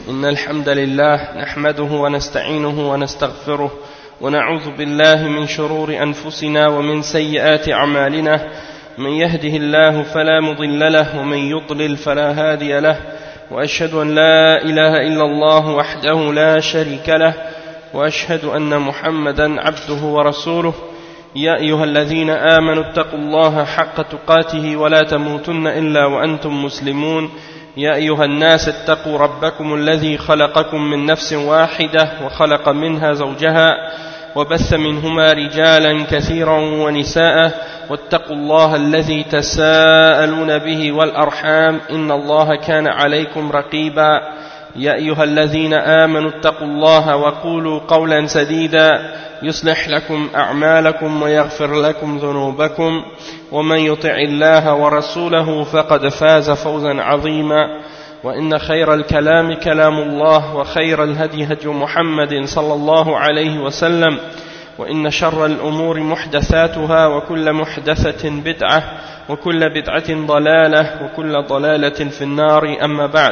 إن الحمد لله نحمده ونستعينه ونستغفره ونعوذ بالله من شرور أنفسنا ومن سيئات أعمالنا من يهده الله فلا مضل له ومن يضلل فلا هادي له وأشهد أن لا إله إلا الله وحده لا شريك له وأشهد أن محمدا عبده ورسوله يا أيها الذين آمنوا اتقوا الله حق تقاته ولا تموتن إلا وأنتم مسلمون يا أيها الناس اتقوا ربكم الذي خلقكم من نفس واحدة وخلق منها زوجها وبث منهما رجالا كثيرا ونساء واتقوا الله الذي تساءلون به والأرحام إن الله كان عليكم رقيبا يا أيها الذين آمنوا اتقوا الله وقولوا قولا سديدا يصلح لكم أعمالكم ويغفر لكم ذنوبكم ومن يطع الله ورسوله فقد فاز فوزا عظيما وإن خير الكلام كلام الله وخير الهدي هدي محمد صلى الله عليه وسلم وإن شر الأمور محدثاتها وكل محدثة بدعة وكل بدعة ضلالة وكل ضلالة في النار أما بعد.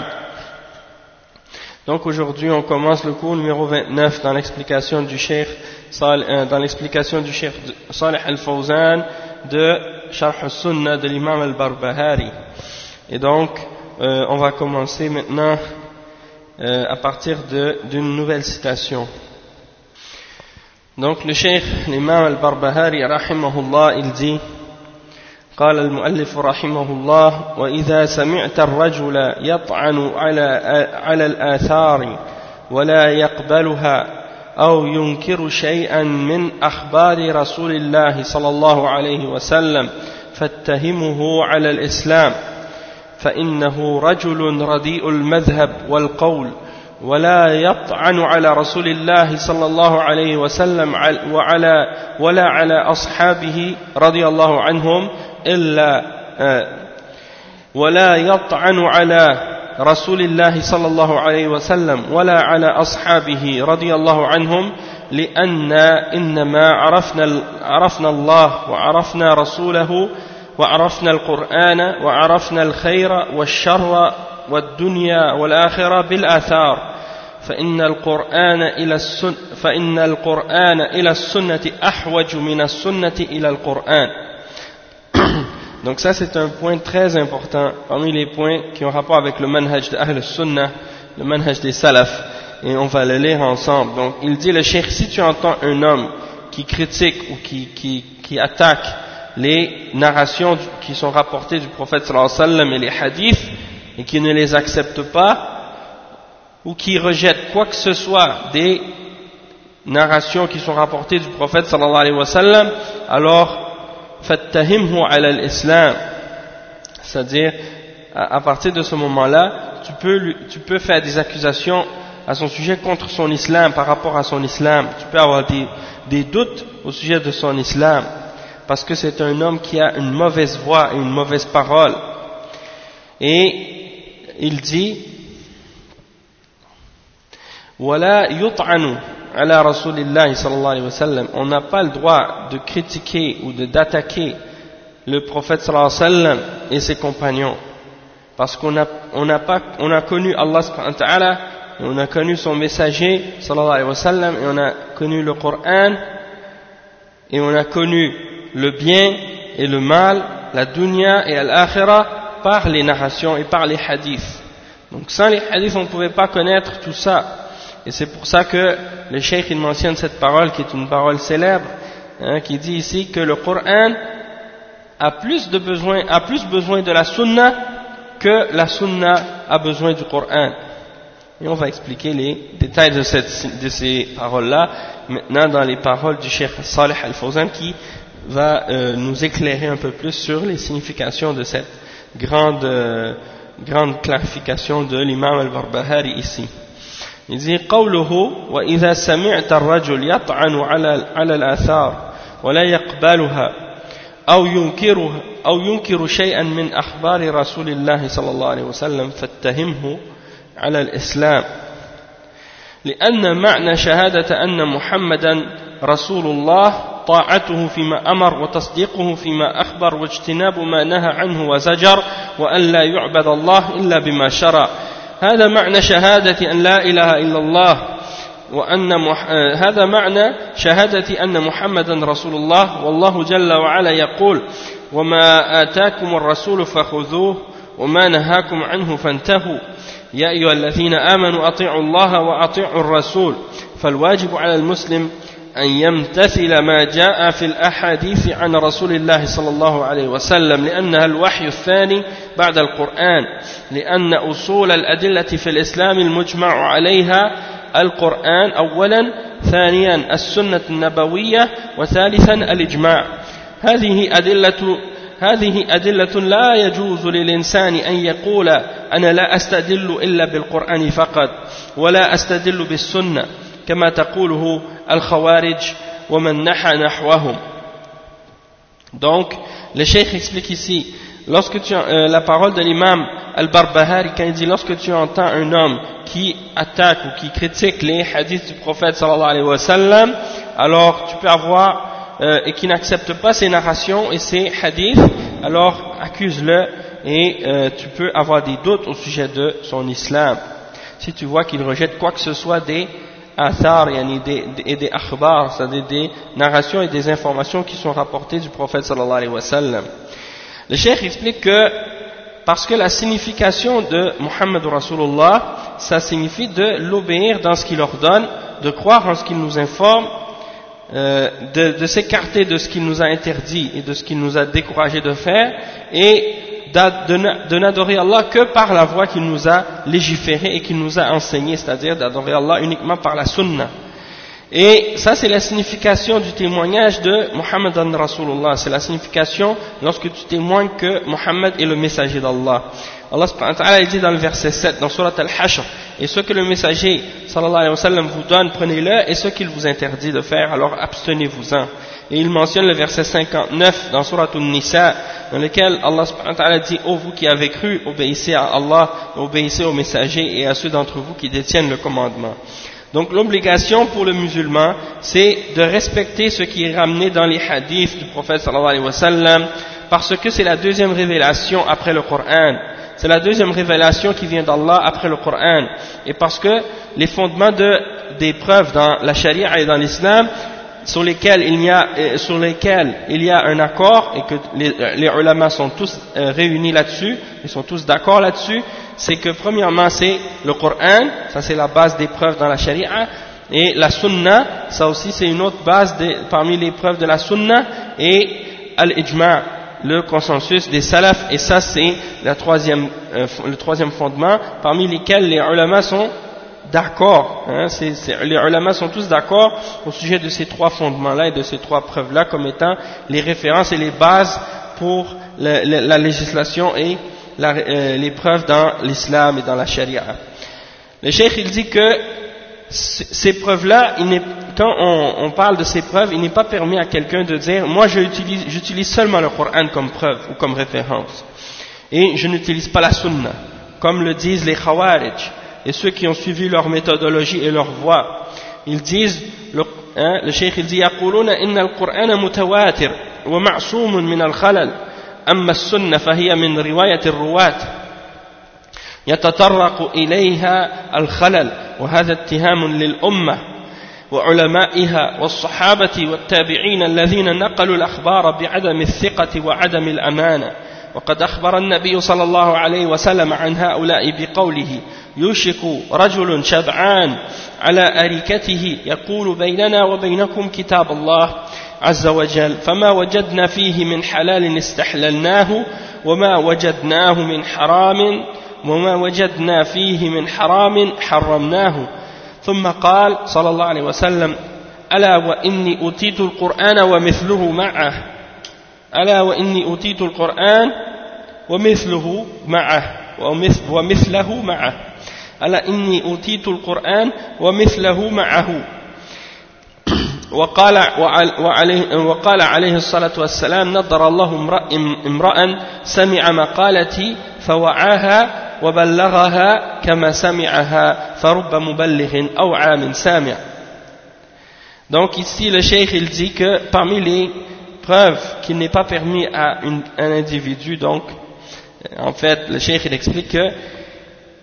Donc aujourd'hui on commence le cours numéro 29 dans l'explication du Cheikh Salih Al-Fawzan de Sharh al-Sunnah de l'imam Al-Barbahari. Et donc on va commencer maintenant à partir d'une nouvelle citation. Donc le Cheikh, l'imam Al-Barbahari rahimahullah, il dit: قال المؤلف رحمه الله: وإذا سمعت الرجل يطعن على الآثار ولا يقبلها أو ينكر شيئا من أخبار رسول الله صلى الله عليه وسلم فاتهمه على الإسلام فإنه رجل رديء المذهب والقول ولا يطعن على رسول الله صلى الله عليه وسلم ولا على أصحابه رضي الله عنهم ولا يطعن على رسول الله صلى الله عليه وسلم ولا على أصحابه رضي الله عنهم لأن إنما عرفنا الله وعرفنا رسوله وعرفنا القرآن وعرفنا الخير والشر والدنيا والآخرة بالآثار فإن القرآن إلى السنة أحوج من السنة إلى القرآن. Donc ça c'est un point très important parmi les points qui ont rapport avec le manhaj de Ahl al-Sunnah, le manhaj des salafs, et on va le lire ensemble. Donc il dit, le cheikh, si tu entends un homme qui critique ou qui attaque les narrations qui sont rapportées du prophète sallallahu alayhi wa sallam et les hadiths et qui ne les accepte pas ou qui rejette quoi que ce soit des narrations qui sont rapportées du prophète sallallahu alayhi wa sallam, alors fattahimhu ala l'islam, c'est-à-dire à partir de ce moment-là tu peux faire des accusations à son sujet contre son islam, par rapport à son islam. Tu peux avoir des doutes au sujet de son islam parce que c'est un homme qui a une mauvaise voix et une mauvaise parole. Et il dit wala yut'anu ala rasulillahi sallallahu alayhi wa sallam, on n'a pas le droit de critiquer ou d'attaquer le prophète sallallahu alayhi wa sallam et ses compagnons parce qu'on a connu Allah subhanahu wa ta'ala et on a connu son messager sallallahu alayhi wa sallam et on a connu le Coran et on a connu le bien et le mal, la dunya et l'akhirah par les narrations et par les hadiths. Donc sans les hadiths on ne pouvait pas connaître tout ça. Et c'est pour ça que le cheikh il mentionne cette parole qui est une parole célèbre, qui dit ici que le Coran a plus besoin de la sunna que la sunna a besoin du Coran. Et on va expliquer les détails de ces paroles-là maintenant dans les paroles du cheikh Salih Al-Fawzan qui va nous éclairer un peu plus sur les significations de cette grande clarification de l'imam Al-Barbahari ici. Il dit قوله وإذا سمعت الرجل يطعن على الآثار ولا يقبلها أو ينكر شيئا من أخبار رسول الله صلى الله عليه وسلم فاتهمه على الإسلام لأن معنى شهادة أن محمدا رسول الله طاعته فيما أمر وتصديقه فيما أخبر واجتناب ما نهى عنه وزجر وأن لا يعبد الله إلا بما شرع هذا معنى شهادة أن لا إله إلا الله هذا معنى شهادة أن محمدا رسول الله والله جل وعلا يقول وما آتاكم الرسول فخذوه وما نهاكم عنه فانتهوا يا أيها الذين آمنوا أطيعوا الله وأطيعوا الرسول فالواجب على المسلم أن يمتثل ما جاء في الأحاديث عن رسول الله صلى الله عليه وسلم لأنها الوحي الثاني بعد القرآن لأن أصول الأدلة في الإسلام المجمع عليها القرآن أولا ثانيا السنة النبوية وثالثا الإجماع هذه أدلة لا يجوز للإنسان أن يقول أنا لا أستدل إلا بالقرآن فقط ولا أستدل بالسنة كما تقوله الخوارج ومن نحى نحوهم. Donc le cheikh explique ici lorsque la parole de l'imam al-Barbahari quand il dit lorsque tu entends un homme qui attaque ou qui critique les hadiths du prophète sallallahu alayhi wa sallam, alors tu peux avoir et qui n'accepte pas ses narrations et ses hadiths, alors accuse-le et tu peux avoir des doutes au sujet de son islam. Si tu vois qu'il rejette quoi que ce soit des athar et des akhbar, c'est-à-dire des narrations et des informations qui sont rapportées du prophète sallallahu alayhi wa sallam. Le cheikh explique que parce que la signification de Muhammad Rasulullah, ça signifie de l'obéir dans ce qu'il ordonne, de croire en ce qu'il nous informe, de s'écarter de ce qu'il nous a interdit et de ce qu'il nous a découragé de faire, et de n'adorer Allah que par la voie qu'il nous a légiféré et qu'il nous a enseigné, c'est-à-dire d'adorer Allah uniquement par la sunna. Et ça c'est la signification du témoignage de Muhammadan Rasulullah, c'est la signification lorsque tu témoignes que Muhammad est le messager d'Allah. Allah subhanahu wa ta'ala dit dans le verset 7 dans Surat Al-Hashr, et ce que le messager sallallahu alayhi wa sallam vous donne, prenez-le, et ce qu'il vous interdit de faire, alors abstenez-vous-en. Et il mentionne le verset 59 dans Surat An-Nisa, dans lequel Allah subhanahu wa ta'ala dit: ô vous qui avez cru, obéissez à Allah, obéissez aux messagers et à ceux d'entre vous qui détiennent le commandement. Donc l'obligation pour le musulman, c'est de respecter ce qui est ramené dans les hadiths du prophète sallallahu alayhi wa sallam, parce que c'est la deuxième révélation après le Coran. C'est la deuxième révélation qui vient d'Allah après le Coran. Et parce que les fondements des preuves dans la charia et dans l'islam, sur lesquels il y a un accord et que les ulama sont tous réunis là-dessus, ils sont tous d'accord là-dessus, c'est que premièrement c'est le Coran, ça c'est la base des preuves dans la charia, et la sunna, ça aussi c'est une autre base parmi les preuves de la sunna, et al-ijma', le consensus des salafs, et ça c'est le troisième fondement parmi lesquels les ulama sont d'accord, les ulama sont tous d'accord au sujet de ces trois fondements-là et de ces trois preuves-là comme étant les références et les bases pour la législation et les preuves dans l'islam et dans la charia. Le cheikh il dit que ces preuves-là, quand on parle de ces preuves, il n'est pas permis à quelqu'un de dire moi j'utilise seulement le Coran comme preuve ou comme référence et je n'utilise pas la sunna, comme le disent les khawarij et ceux qui ont suivi leur méthodologie et leur voie. Ils disent, le cheikh il dit يقولون إن القرآن متواتر ومعصوم من الخلل أما السنة فهي من رواية الرواة يتطرق إليها الخلل وهذا اتهام للأمة وعلمائها والصحابة والتابعين الذين نقلوا الأخبار بعدم الثقة وعدم الأمانة. وقد أخبر النبي صلى الله عليه وسلم عن هؤلاء بقوله يوشك رجل شبعان على أريكته يقول بيننا وبينكم كتاب الله عز وجل فما وجدنا فيه من حلال استحللناه وما وجدنا فيه من حرام حرمناه. ثم قال صلى الله عليه وسلم ألا وإني أوتيت القرآن ومثله معه ألا وإني أوتيت القرآن ومثله معه ألا إني أوتيت القرآن ومثله معه. وقال عليه الصلاة والسلام نضر الله امرأ سمع مقالتي فوعاها وبلغها كما سمعها فرب مبلغ أو عام سامع. Donc ici le cheikh il dit que parmi les preuves qu'il n'est pas permis à un individu, donc en fait le cheikh il explique que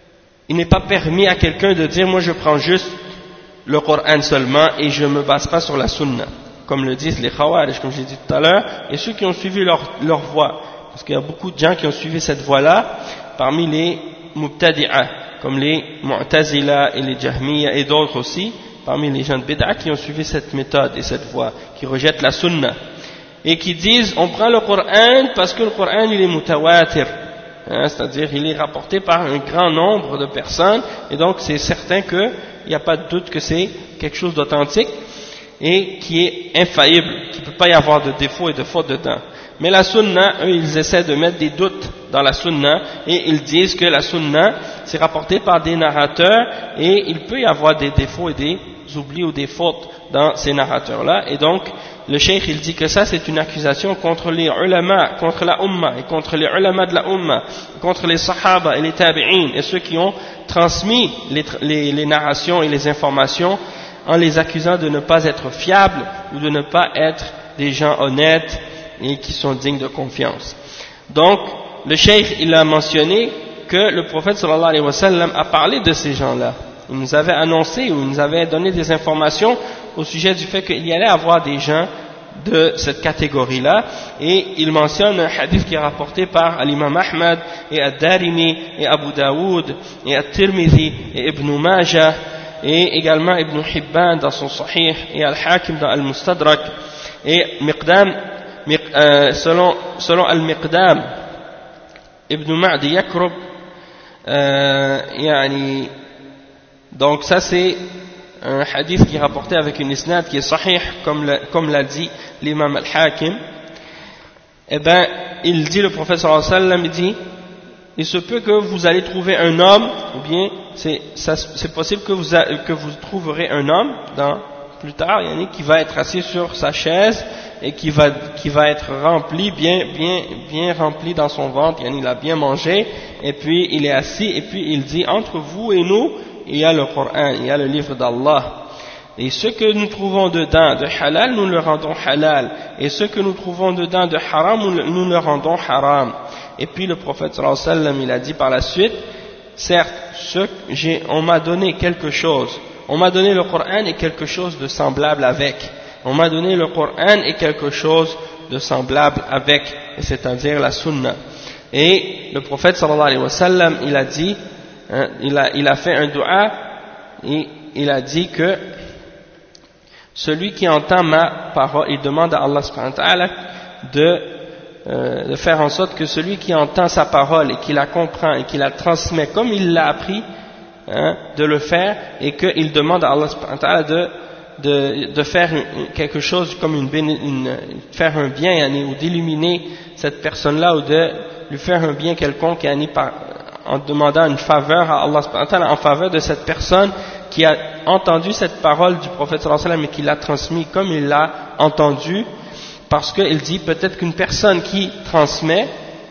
il n'est pas permis à quelqu'un de dire moi je prends juste le Coran seulement et je ne me base pas sur la sunna, comme le disent les Khawarij, comme j'ai dit tout à l'heure, et ceux qui ont suivi leur voie, parce qu'il y a beaucoup de gens qui ont suivi cette voie-là, parmi les Mubtadi'a, comme les Mu'tazila et les Jahmiya et d'autres aussi, parmi les gens de Bid'a qui ont suivi cette méthode et cette voie, qui rejettent la sunna, et qui disent on prend le Coran parce que le Coran il est mutawatir, c'est-à-dire il est rapporté par un grand nombre de personnes, et donc c'est certain qu'il n'y a pas de doute que c'est quelque chose d'authentique et qui est infaillible, qu'il ne peut pas y avoir de défauts et de fautes dedans. Mais la sunna, eux, ils essaient de mettre des doutes dans la sunna, et ils disent que la sunna, c'est rapporté par des narrateurs, et il peut y avoir des défauts et des oublis ou des fautes dans ces narrateurs-là, et donc, le cheikh, il dit que ça, c'est une accusation contre les ulama, contre la umma, et contre les ulama de la umma, contre les sahaba et les tabi'in, et ceux qui ont transmis les narrations et les informations, en les accusant de ne pas être fiables, ou de ne pas être des gens honnêtes, et qui sont dignes de confiance. Donc, le cheikh, il a mentionné que le prophète sallallahu alayhi wa sallam a parlé de ces gens-là. Il nous avait annoncé, ou il nous avait donné des informations au sujet du fait qu'il y allait avoir des gens de cette catégorie-là, et il mentionne un hadith qui est rapporté par l'imam Ahmad, et Ad-Darimi, et Abu Daoud, et At-Tirmidhi, et Ibn Majah, et également Ibn Hibban dans son Sahih, et Al-Hakim dans Al-Mustadrak, et selon Al-Miqdam Ibn Ma'di Yakrub, donc ça c'est un hadith qui est rapporté avec une isnad qui est sahih, comme l'a dit l'imam Al-Hakim. Eh ben, il dit, le prophète sallallahu alayhi wa sallam, il dit, il se peut que vous allez trouver un homme, ou bien c'est possible que vous trouverez un homme plus tard, qui va être assis sur sa chaise et qui va être rempli, bien rempli dans son ventre, il a bien mangé, et puis il est assis, et puis il dit, entre vous et nous, il y a le Coran, il y a le livre d'Allah. Et ce que nous trouvons dedans de halal, nous le rendons halal. Et ce que nous trouvons dedans de haram, nous le rendons haram. Et puis le prophète sallallahu alayhi wa sallam, il a dit par la suite, certes, on m'a donné quelque chose. On m'a donné le Coran et quelque chose de semblable avec. On m'a donné le Coran et quelque chose de semblable avec, c'est-à-dire la sunna. Et le prophète sallallahu alayhi wa sallam, il a dit, il a fait un dua, et il a dit que celui qui entend ma parole, il demande à Allah subhanahu wa ta'ala de faire en sorte que celui qui entend sa parole et qui la comprend et qui la transmet comme il l'a appris, de le faire, et qu'il demande à Allah subhanahu wa ta'ala de faire quelque chose comme faire un bien, ou d'illuminer cette personne-là, ou de lui faire un bien quelconque, en demandant une faveur à Allah subhanahu wa ta'ala en faveur de cette personne qui a entendu cette parole du prophète sallallahu alayhi wa sallam et qui l'a transmis comme il l'a entendu, parce qu'il dit peut-être qu'une personne qui transmet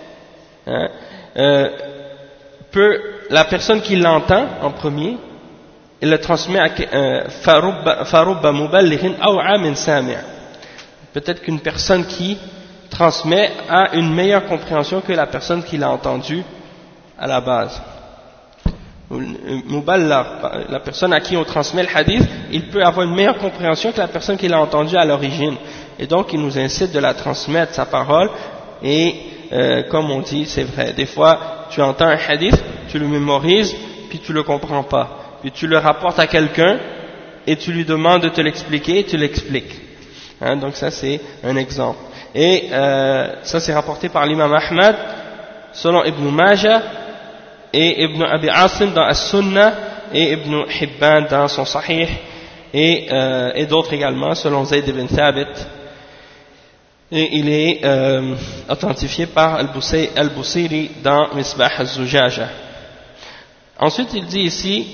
la personne qui l'entend en premier, il le transmet à farubba muballighin aw'a min sami'. Peut-être qu'une personne qui transmet a une meilleure compréhension que la personne qui l'a entendu à la base. Muballigh, la personne à qui on transmet le hadith, il peut avoir une meilleure compréhension que la personne qui l'a entendu à l'origine. Et donc il nous incite de la transmettre, sa parole, et comme on dit, c'est vrai, des fois tu entends un hadith, tu le mémorises, puis tu le comprends pas, puis tu le rapportes à quelqu'un et tu lui demandes de te l'expliquer et tu l'expliques, donc ça c'est un exemple. Et ça c'est rapporté par l'imam Ahmad selon Ibn Majah et Ibn Abi Asim dans As-Sunnah et Ibn Hibban dans son Sahih, et d'autres également selon Zayd ibn Thabit, et il est authentifié par Al-Busiri dans Misbah al-Zujaja. Ensuite il dit ici,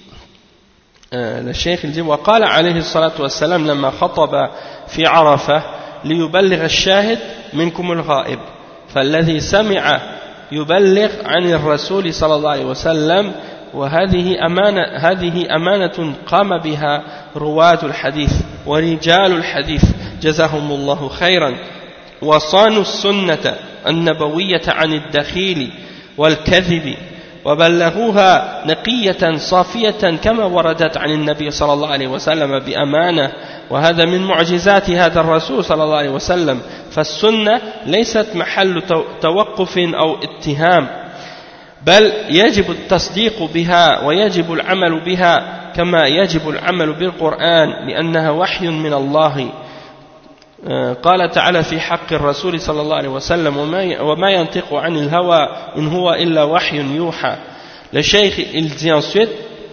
le cheikh il dit وقال عليه الصلاة والسلام لما خطب في عرفة ليبلغ الشاهد منكم الغائب فالذي سمع يبلغ عن الرسول صلى الله عليه وسلم وهذه أمانة قام بها رواة الحديث ورجال الحديث جزاهم الله خيرا وصانوا السنة النبوية عن الدخيل والكذب وبلغوها نقية صافية كما وردت عن النبي صلى الله عليه وسلم بأمانة وهذا من معجزات هذا الرسول صلى الله عليه وسلم فالسنة ليست محل توقف أو اتهام بل يجب التصديق بها ويجب العمل بها كما يجب العمل بالقرآن لأنها وحي من الله قال تعالى في حق الرسول صلى الله عليه وسلم وما ينطق عن الهوى إن هو إلا وحي يوحى. Le cheikh il dit ensuite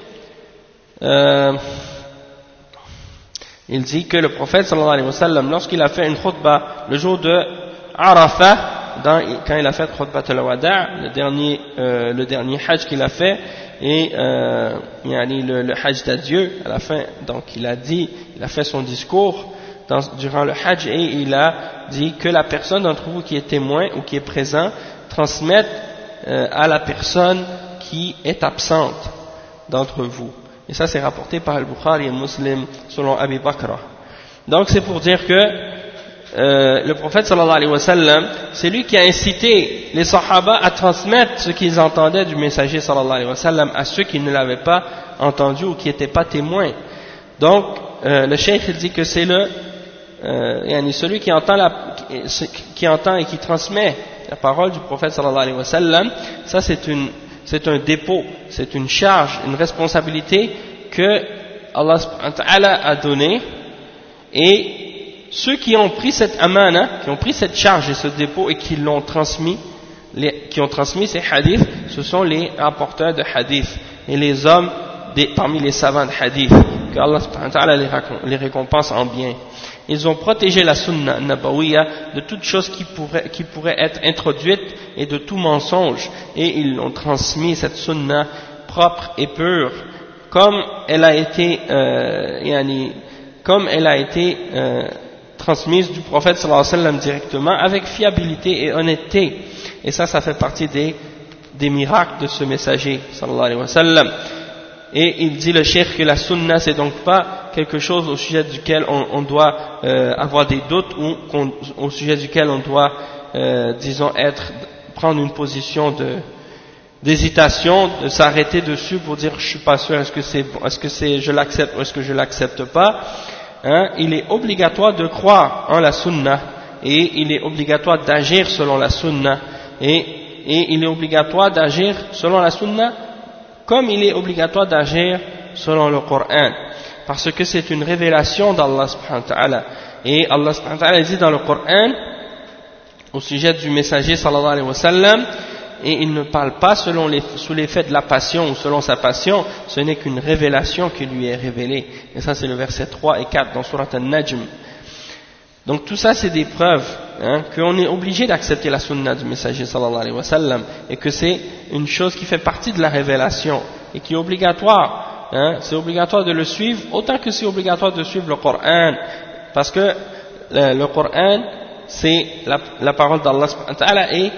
il dit que le prophète sallallahu alayhi wa sallam lorsqu'il a fait une khutbah le jour de Arafah quand il a fait khutbah al-wada' le dernier hajj qu'il a fait et le hajj d'adieu à la fin, donc il a fait son discours durant le hajj et il a dit que la personne d'entre vous qui est témoin ou qui est présent transmette à la personne qui est absente d'entre vous. Et ça c'est rapporté par Al-Bukhari et Muslim selon Abi Bakr. Donc c'est pour dire que le prophète sallallahu alayhi wa sallam, c'est lui qui a incité les sahaba à transmettre ce qu'ils entendaient du messager sallallahu alayhi wa sallam à ceux qui ne l'avaient pas entendu ou qui n'étaient pas témoins. Donc le cheikh il dit que c'est celui qui entend et qui transmet la parole du prophète sallallahu alayhi wa sallam, ça c'est un dépôt, c'est une charge, une responsabilité que Allah subhanahu wa ta'ala a donné et ceux qui ont pris cette amana, qui ont pris cette charge et ce dépôt et qui l'ont transmis, qui ont transmis ces hadiths, ce sont les rapporteurs de hadiths et les hommes parmi les savants de hadith, que Allah subhanahu wa ta'ala les récompense en bien. Ils ont protégé la sunna nabawiyya de toute chose qui pourrait être introduite et de tout mensonge et ils ont transmis cette sunna propre et pure comme elle a été transmise du prophète sallallahu alayhi wa sallam directement avec fiabilité et honnêteté et ça fait partie des miracles de ce messager sallallahu alayhi wa sallam. Et il dit le cheikh que la sunna c'est donc pas quelque chose au sujet duquel on doit avoir des doutes ou au sujet duquel on doit prendre une position d'hésitation, de s'arrêter dessus pour dire je suis pas sûr est-ce que je l'accepte ou est-ce que je l'accepte pas. Il est obligatoire de croire en la sunna et il est obligatoire d'agir selon la sunna et il est obligatoire d'agir selon la sunna comme il est obligatoire d'agir selon le Coran parce que c'est une révélation d'Allah subhanahu wa ta'ala et Allah subhanahu wa ta'ala dit dans le Coran au sujet du messager sallallahu alayhi wa sallam et il ne parle pas sous l'effet de la passion ou selon sa passion, ce n'est qu'une révélation qui lui est révélée et ça c'est le verset 3 et 4 dans Surat An-Najm. Donc tout ça c'est des preuves qu'on est obligé d'accepter la sunna du messager sallallahu alayhi wa sallam et que c'est une chose qui fait partie de la révélation et qui est obligatoire. C'est obligatoire de le suivre autant que c'est obligatoire de suivre le Coran parce que le Coran c'est la parole d'Allah subhanahu wa ta'ala et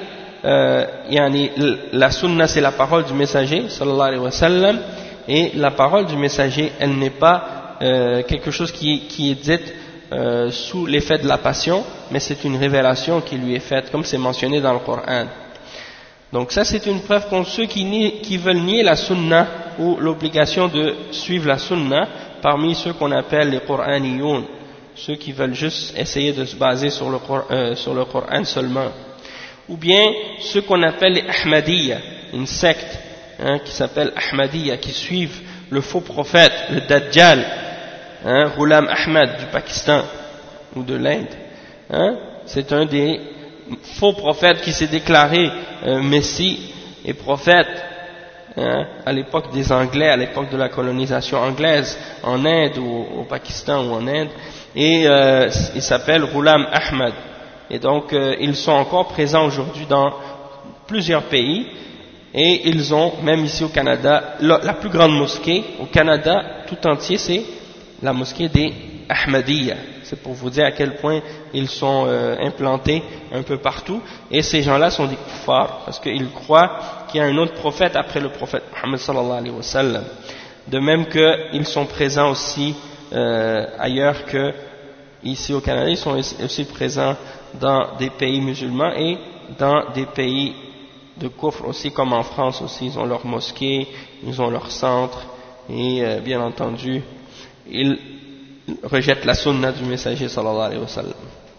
la sunna c'est la parole du messager sallallahu alayhi wa sallam et la parole du messager elle n'est pas quelque chose qui est dite sous l'effet de la passion mais c'est une révélation qui lui est faite comme c'est mentionné dans le Coran. Donc ça c'est une preuve contre ceux qui veulent nier la sunna ou l'obligation de suivre la sunna parmi ceux qu'on appelle les Qur'aniyoun, ceux qui veulent juste essayer de se baser sur le Coran seulement, ou bien ceux qu'on appelle les Ahmadiyya, une secte qui s'appelle Ahmadiyya, qui suivent le faux prophète, le Dajjal, Ghulam Ahmad du Pakistan ou de l'Inde. C'est un des faux prophètes qui s'est déclaré Messie et prophète à l'époque des Anglais, à l'époque de la colonisation anglaise en Inde ou au Pakistan ou en Inde, et il s'appelle Ghulam Ahmad. Et donc ils sont encore présents aujourd'hui dans plusieurs pays et ils ont, même ici au Canada, la plus grande mosquée au Canada tout entier, c'est la mosquée des Ahmadiyya. C'est pour vous dire à quel point ils sont implantés un peu partout et ces gens-là sont des kuffars parce qu'ils croient qu'il y a un autre prophète après le prophète Muhammad sallallahu alayhi wa sallam. De même qu'ils sont présents aussi ailleurs que ici au Canada, ils sont aussi présents dans des pays musulmans et dans des pays de kufr aussi, comme en France aussi, ils ont leur mosquée, ils ont leur centre, et bien entendu, ils rejettent la sunna du messager sallallahu alayhi wa sallam.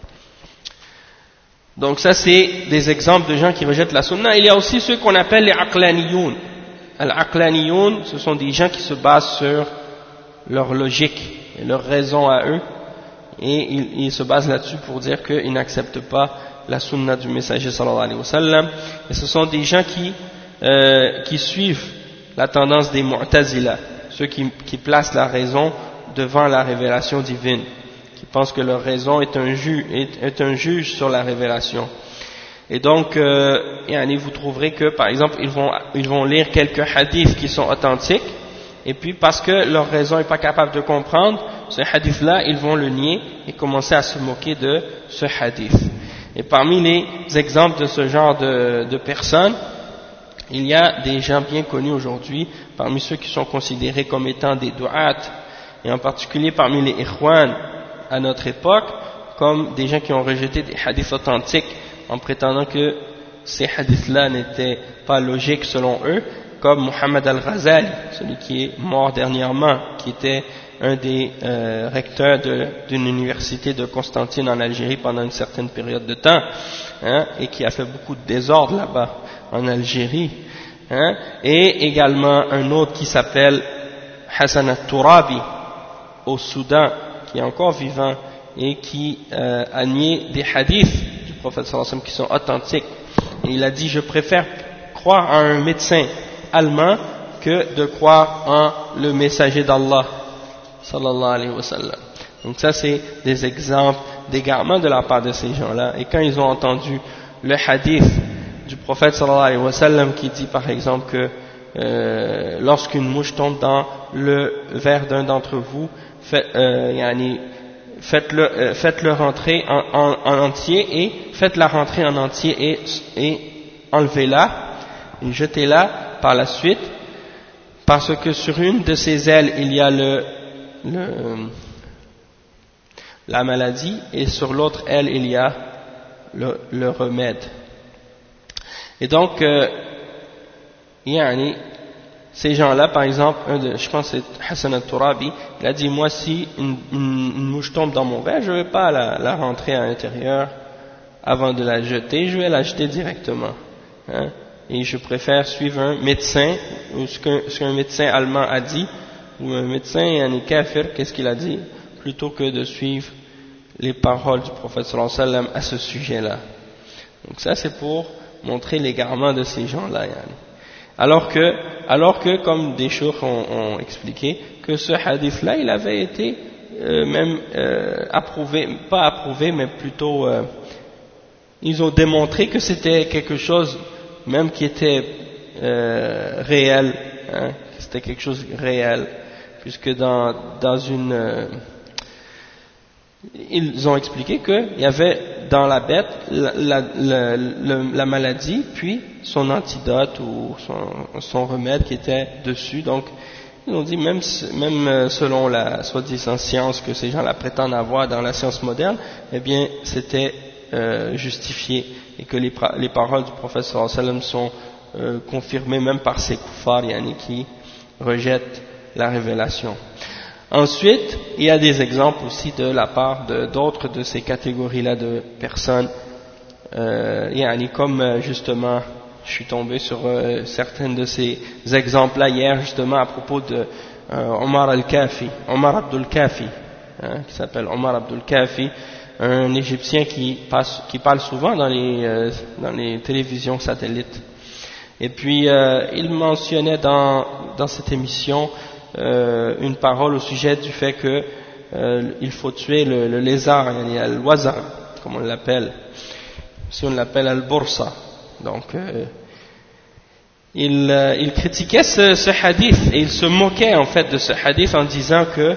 Donc ça c'est des exemples de gens qui rejettent la sunna. Il y a aussi ceux qu'on appelle les aqlaniyoun. Al-aqlaniyoun, ce sont des gens qui se basent sur leur logique et leur raison à eux, et ils se basent là-dessus pour dire qu'ils n'acceptent pas la sunna du messager sallallahu alayhi wa sallam. Et ce sont des gens qui suivent la tendance des mu'tazila, ceux qui placent la raison devant la révélation divine, qui pensent que leur raison est un juge sur la révélation. Et donc, vous trouverez que, par exemple, ils vont lire quelques hadiths qui sont authentiques, et puis parce que leur raison n'est pas capable de comprendre ce hadith-là, ils vont le nier et commencer à se moquer de ce hadith. Et parmi les exemples de ce genre de personnes, il y a des gens bien connus aujourd'hui, parmi ceux qui sont considérés comme étant des du'at, et en particulier parmi les ikhwan à notre époque, comme des gens qui ont rejeté des hadiths authentiques en prétendant que ces hadiths-là n'étaient pas logiques selon eux, comme Muhammad al-Ghazali, celui qui est mort dernièrement, qui était un des recteurs d'une université de Constantine en Algérie pendant une certaine période de temps, et qui a fait beaucoup de désordre là-bas en Algérie, et également un autre qui s'appelle Hassan al-Turabi au Soudan, qui est encore vivant et qui a nié des hadiths du prophète sallallahu alayhi wa sallam qui sont authentiques, et il a dit: je préfère croire en un médecin allemand que de croire en le messager d'Allah sallallahu alayhi wa sallam. Donc ça c'est des exemples d'égarement de la part de ces gens-là, et quand ils ont entendu le hadith du prophète sallallahu alayhi wa sallam qui dit par exemple que lorsqu'une mouche tombe dans le verre d'un d'entre vous, faites-le rentrer en entier, et faites-la rentrer en entier et enlevez-la et jetez-la par la suite, parce que sur une de ses ailes il y a la maladie, et sur l'autre aile il y a le remède. Et donc ces gens-là, par exemple, je pense que c'est Hassan al-Turabi, il a dit: moi si une mouche tombe dans mon verre, je ne vais pas la rentrer à l'intérieur avant de la jeter, je vais la jeter directement, et je préfère suivre un médecin, ou ce qu'un médecin allemand a dit, ou un médecin kafir, qu'est-ce qu'il a dit, plutôt que de suivre les paroles du prophète sallallahu alayhi wa sallam à ce sujet-là. Donc ça c'est pour montrer l'égarement de ces gens-là. Alors que comme des choses ont expliqué, que ce hadith-là, il avait été même approuvé, pas approuvé, mais plutôt ils ont démontré que c'était quelque chose même qui était réel, que c'était quelque chose de réel, puisque dans une ils ont expliqué qu'il y avait dans la bête la maladie, puis son antidote ou son remède qui était dessus. Donc ils ont dit même selon la soi-disant science que ces gens-là prétendent avoir dans la science moderne, eh bien c'était justifié, et que les paroles du prophète sallallahu alayhi wa sallam sont confirmées même par ces kuffars qui rejettent la révélation. Ensuite, il y a des exemples aussi de la part d'autres de ces catégories-là de personnes, comme justement, je suis tombé sur certains de ces exemples-là hier, justement à propos de Omar Abdul Kafi, qui s'appelle Omar Abdul Kafi, un Égyptien qui parle souvent dans les télévisions satellites. Et puis, il mentionnait dans cette émission une parole au sujet du fait que il faut tuer le lézard, al-wazar, comme on l'appelle, si on l'appelle al-bursa. Donc il critiquait ce hadith, et il se moquait en fait de ce hadith en disant que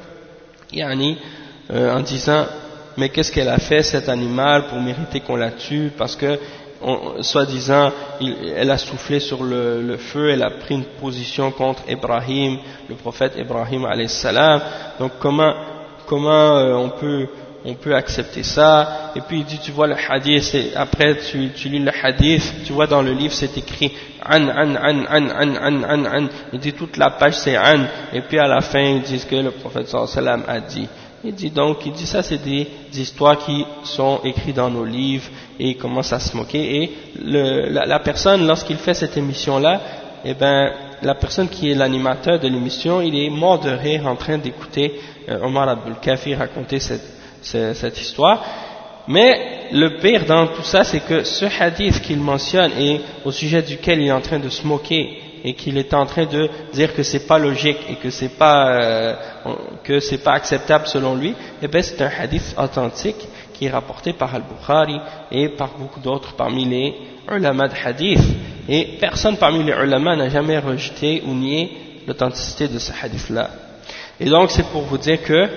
mais qu'est-ce qu'elle a fait cet animal pour mériter qu'on la tue, parce que soi-disant elle a soufflé sur le feu, elle a pris une position contre Ibrahim, le prophète Ibrahim alayhi salam. Donc comment on peut accepter ça. Et puis il dit, tu vois le hadith, et après tu lis le hadith, tu vois dans le livre c'est écrit an. Il dit toute la page c'est an, et puis à la fin ils disent que le prophète sallallahu alayhi wa sallam a dit. Il dit ça c'est des histoires qui sont écrites dans nos livres, et il commence à se moquer. Et la personne, lorsqu'il fait cette émission là, eh ben la personne qui est l'animateur de l'émission, il est mort de rire en train d'écouter Omar Abdul Kafi raconter cette histoire. Mais le pire dans tout ça, c'est que ce hadith qu'il mentionne et au sujet duquel il est en train de se moquer et qu'il est en train de dire que c'est pas logique et que c'est pas acceptable selon lui, eh ben c'est un hadith authentique qui est rapporté par Al-Bukhari et par beaucoup d'autres parmi les ulama de hadith. Et personne parmi les ulama n'a jamais rejeté ou nié l'authenticité de ce hadith-là. Et donc c'est pour vous dire que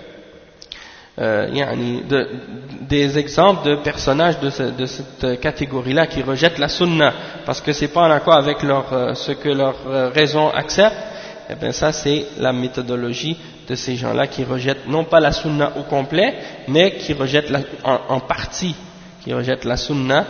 des exemples de personnages de cette catégorie-là qui rejettent la sunna parce que c'est pas en accord avec ce que leur raison accepte, eh bien ça c'est la méthodologie de ces gens-là qui rejettent non pas la sunna au complet, mais qui rejettent en partie, qui rejettent la sunna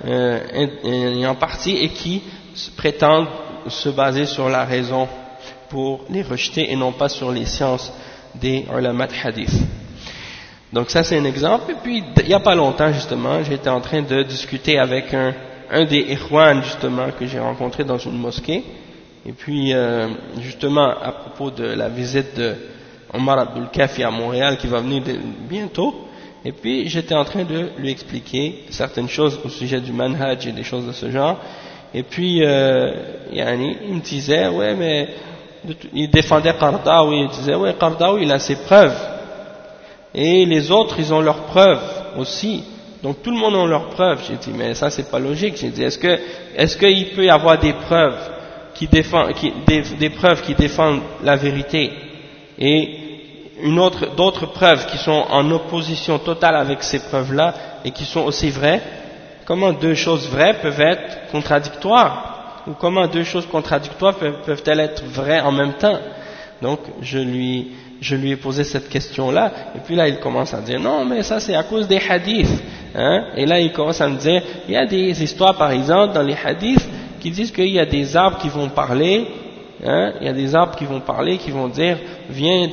et en partie et qui prétendent se baser sur la raison pour les rejeter et non pas sur les sciences des ulama de hadith. Donc ça c'est un exemple. Et puis il n'y a pas longtemps justement, j'étais en train de discuter avec un des ikhwan justement que j'ai rencontré dans une mosquée. Et puis justement à propos de la visite de Omar Abdul Kafi à Montréal qui va venir bientôt. Et puis j'étais en train de lui expliquer certaines choses au sujet du manhaj et des choses de ce genre. Et puis il me disait ouais mais il défendait Qardawi, il disait ouais Qardawi il a ses preuves. Et les autres, ils ont leurs preuves aussi. Donc tout le monde a leurs preuves. J'ai dit, mais ça c'est pas logique. J'ai dit, est-ce qu'il peut y avoir des preuves des preuves qui défendent la vérité et d'autres preuves qui sont en opposition totale avec ces preuves-là et qui sont aussi vraies? Comment deux choses vraies peuvent être contradictoires? Ou comment deux choses contradictoires peuvent-elles être vraies en même temps? Donc je lui ai posé cette question-là, et puis là il commence à dire non mais ça c'est à cause des hadiths, hein? Et là il commence à me dire il y a des histoires par exemple dans les hadiths qui disent qu'il y a des arbres qui vont parler, hein? Il y a des arbres qui vont parler, qui vont dire viens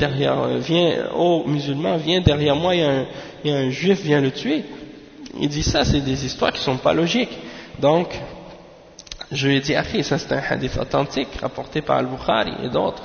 ô musulman, viens derrière moi, il y a un juif, viens le tuer. Il dit ça c'est des histoires qui sont pas logiques. Donc je lui ai dit ça c'est un hadith authentique rapporté par Al-Bukhari et d'autres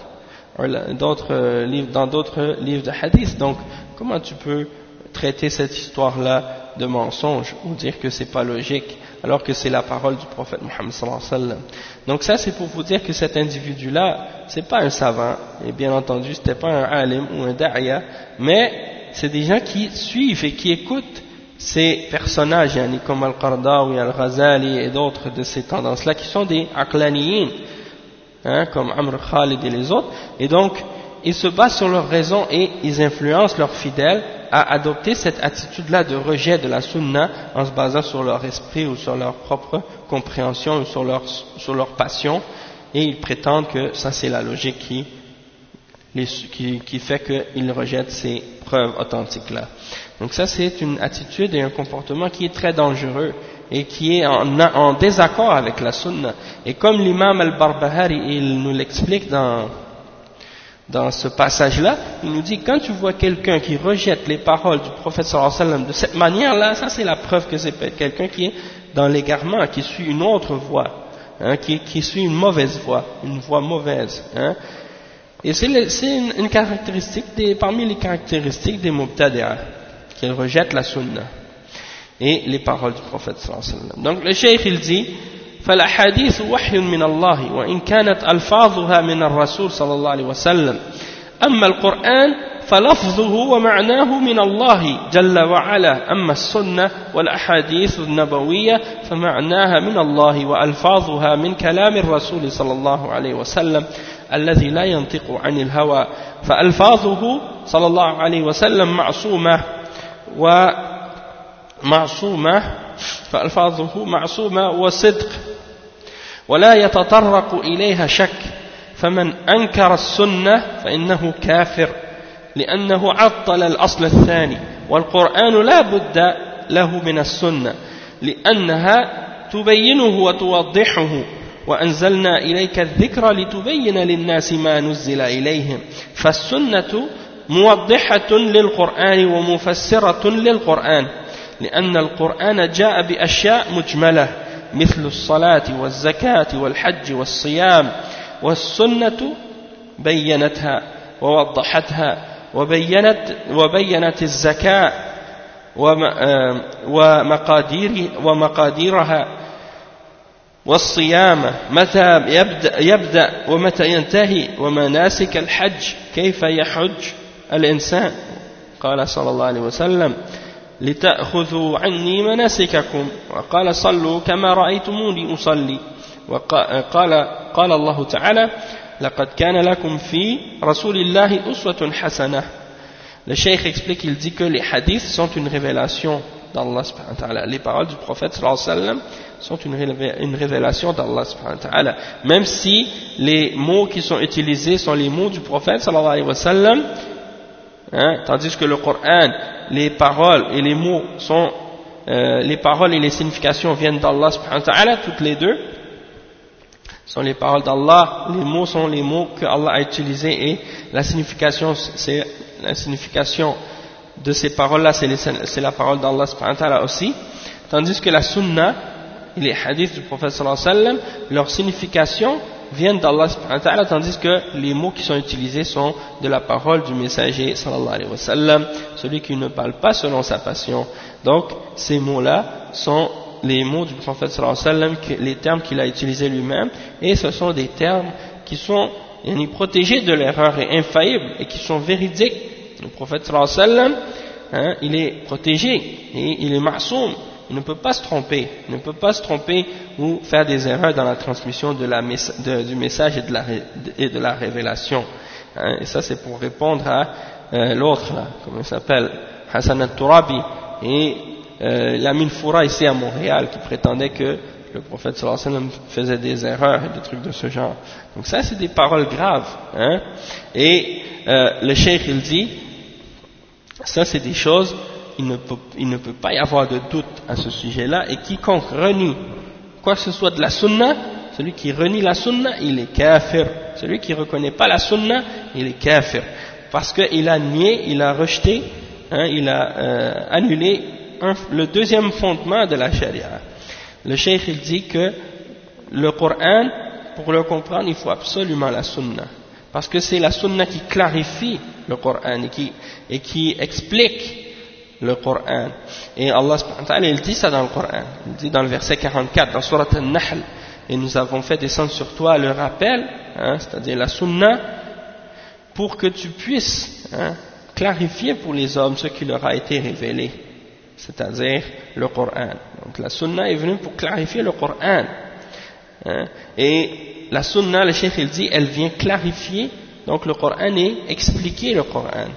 livres, dans d'autres livres de hadith. Donc comment tu peux traiter cette histoire-là de mensonge ou dire que c'est pas logique alors que c'est la parole du prophète Mohammed sallallahu alayhi wa sallam? Donc ça c'est pour vous dire que cet individu-là c'est pas un savant, et bien entendu c'était pas un alim ou un da'ya, mais c'est des gens qui suivent et qui écoutent ces personnages comme Al-Qardawi, Al-Ghazali et d'autres de ces tendances-là qui sont des aqlaniyin, comme Amr Khalid et les autres, et donc ils se basent sur leur raison et ils influencent leurs fidèles à adopter cette attitude-là de rejet de la sunna en se basant sur leur esprit ou sur leur propre compréhension ou sur leur passion, et ils prétendent que ça c'est la logique qui fait qu'ils rejettent ces preuves authentiques-là. Donc ça c'est une attitude et un comportement qui est très dangereux et qui est en désaccord avec la sunna. Et comme l'imam al-Barbahari il nous l'explique dans ce passage-là, il nous dit quand tu vois quelqu'un qui rejette les paroles du prophète sallallahu alayhi wa sallam de cette manière-là, ça c'est la preuve que c'est quelqu'un qui est dans l'égarement, qui suit une autre voie, qui suit une mauvaise voie, une voie mauvaise. Et c'est une caractéristique parmi les caractéristiques des mubtadi'a, qu'ils rejettent la sunna et les paroles du prophète sallallahu alayhi wa sallam. Donc le cheikh il dit فالأحاديث وحي من الله وإن كانت ألفاظها من الرسول صلى الله عليه وسلم أما القرآن فلفظه ومعناه من الله جل وعلا أما السنة والأحاديث النبوية فمعناها من الله وألفاظها من كلام الرسول صلى الله عليه وسلم الذي لا ينطق عن الهوى فألفاظه صلى الله عليه وسلم فألفاظه معصومة وصدق ولا يتطرق إليها شك فمن أنكر السنة فإنه كافر لأنه عطل الأصل الثاني والقرآن لا بد له من السنة لأنها تبينه وتوضحه وأنزلنا إليك الذكر لتبين للناس ما نزل إليهم فالسنة موضحة للقرآن ومفسرة للقرآن لأن القرآن جاء بأشياء مجملة مثل الصلاة والزكاة والحج والصيام والسنة بينتها ووضحتها وبينت الزكاة ومقاديرها والصيام متى يبدأ ومتى ينتهي ومناسك الحج كيف يحج الإنسان قال صلى الله عليه وسلم لتأخذوا عني مناسككم وقال صلوا كما رأيتموني أصلي قال الله تعالى لقد كان لكم في رسول الله أسوة حسنة. Le cheikh explique, il dit que les hadiths sont une révélation d'Allah subhanahu wa ta'ala. Les paroles du prophète sallallahu alayhi wa sallam sont une révélation d'Allah subhanahu wa ta'ala. Même si les mots qui sont utilisés sont les mots du prophète sallallahu alayhi wa sallam, tandis que le Coran, les paroles et les mots sont, les paroles et les significations viennent d'Allah subhanahu wa ta'ala, toutes les deux sont les paroles d'Allah, les mots sont les mots que Allah a utilisés et la signification, c'est la signification de ces paroles-là, c'est la parole d'Allah subhanahu wa ta'ala aussi, tandis que la sunna et les hadiths du prophète sallallahu alayhi wa sallam, leur signification viennent d'Allah subhanahu wa ta'ala, tandis que les mots qui sont utilisés sont de la parole du messager sallallahu alayhi wa sallam, celui qui ne parle pas selon sa passion. Donc ces mots-là sont les mots du prophète sallallahu alayhi wa sallam, les termes qu'il a utilisés lui-même, et ce sont des termes qui sont protégés de l'erreur et infaillibles et qui sont véridiques. Le prophète sallallahu alayhi wa sallam, il est protégé et il est ma'soum, il ne peut pas se tromper, ou faire des erreurs dans la transmission du message et de la révélation. Et ça c'est pour répondre à l'autre là, comment il s'appelle, Hassan al-Turabi et Lamine Foura ici à Montréal, qui prétendait que le prophète sallallahu alayhi wa sallam faisait des erreurs et des trucs de ce genre. Donc ça c'est des paroles graves, et le cheikh il dit, ça c'est des choses, il ne peut pas y avoir de doute à ce sujet-là, et quiconque renie quoi que ce soit de la sunna, celui qui renie la sunna, il est kafir. Celui qui ne reconnaît pas la sunna, il est kafir, parce qu'il a nié, il a rejeté, il a annulé le deuxième fondement de la charia. Le cheikh il dit que le Coran, pour le comprendre, il faut absolument la sunna, parce que c'est la sunna qui clarifie le Coran et qui explique le Coran. Et Allah subhanahu wa ta'ala, il dit ça dans le Coran, il dit dans le verset 44 dans Surat An-Nahl, et nous avons fait descendre sur toi le rappel, c'est-à-dire la sunna, pour que tu puisses clarifier pour les hommes ce qui leur a été révélé, c'est-à-dire le Coran. Donc la sunna est venue pour clarifier le Coran, et la sunna, le cheikh il dit, elle vient clarifier donc le Coran et expliquer le Coran.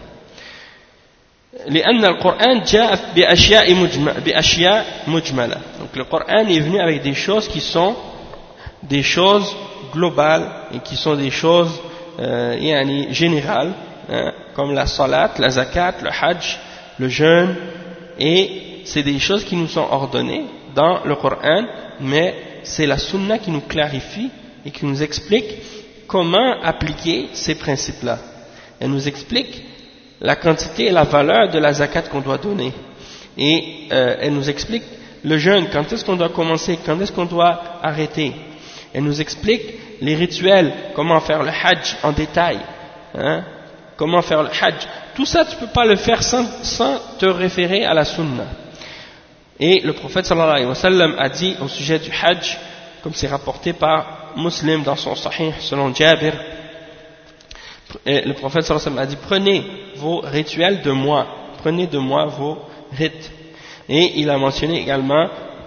لأن القرآن جاء بأشياء مجملة. Donc le Coran est venu avec des choses qui sont des choses globales et qui sont des choses générales, comme la salat, la zakat, le hajj, le jeûne, et c'est des choses qui nous sont ordonnées dans le Coran, mais c'est la sunna qui nous clarifie et qui nous explique comment appliquer ces principes-là. Elle nous explique la quantité et la valeur de la zakat qu'on doit donner, et elle nous explique le jeûne, quand est-ce qu'on doit commencer, quand est-ce qu'on doit arrêter. Elle nous explique les rituels, comment faire le hajj en détail, comment faire le hajj. Tout ça tu ne peux pas le faire sans te référer à la sunna. Et le prophète sallallahu alayhi wa sallam a dit au sujet du hajj, comme c'est rapporté par Muslim dans son sahih selon Jabir, et le prophète sallallahu alayhi wa sallam a dit, prenez vos rituels de moi, prenez de moi vos rites. Et il a mentionné également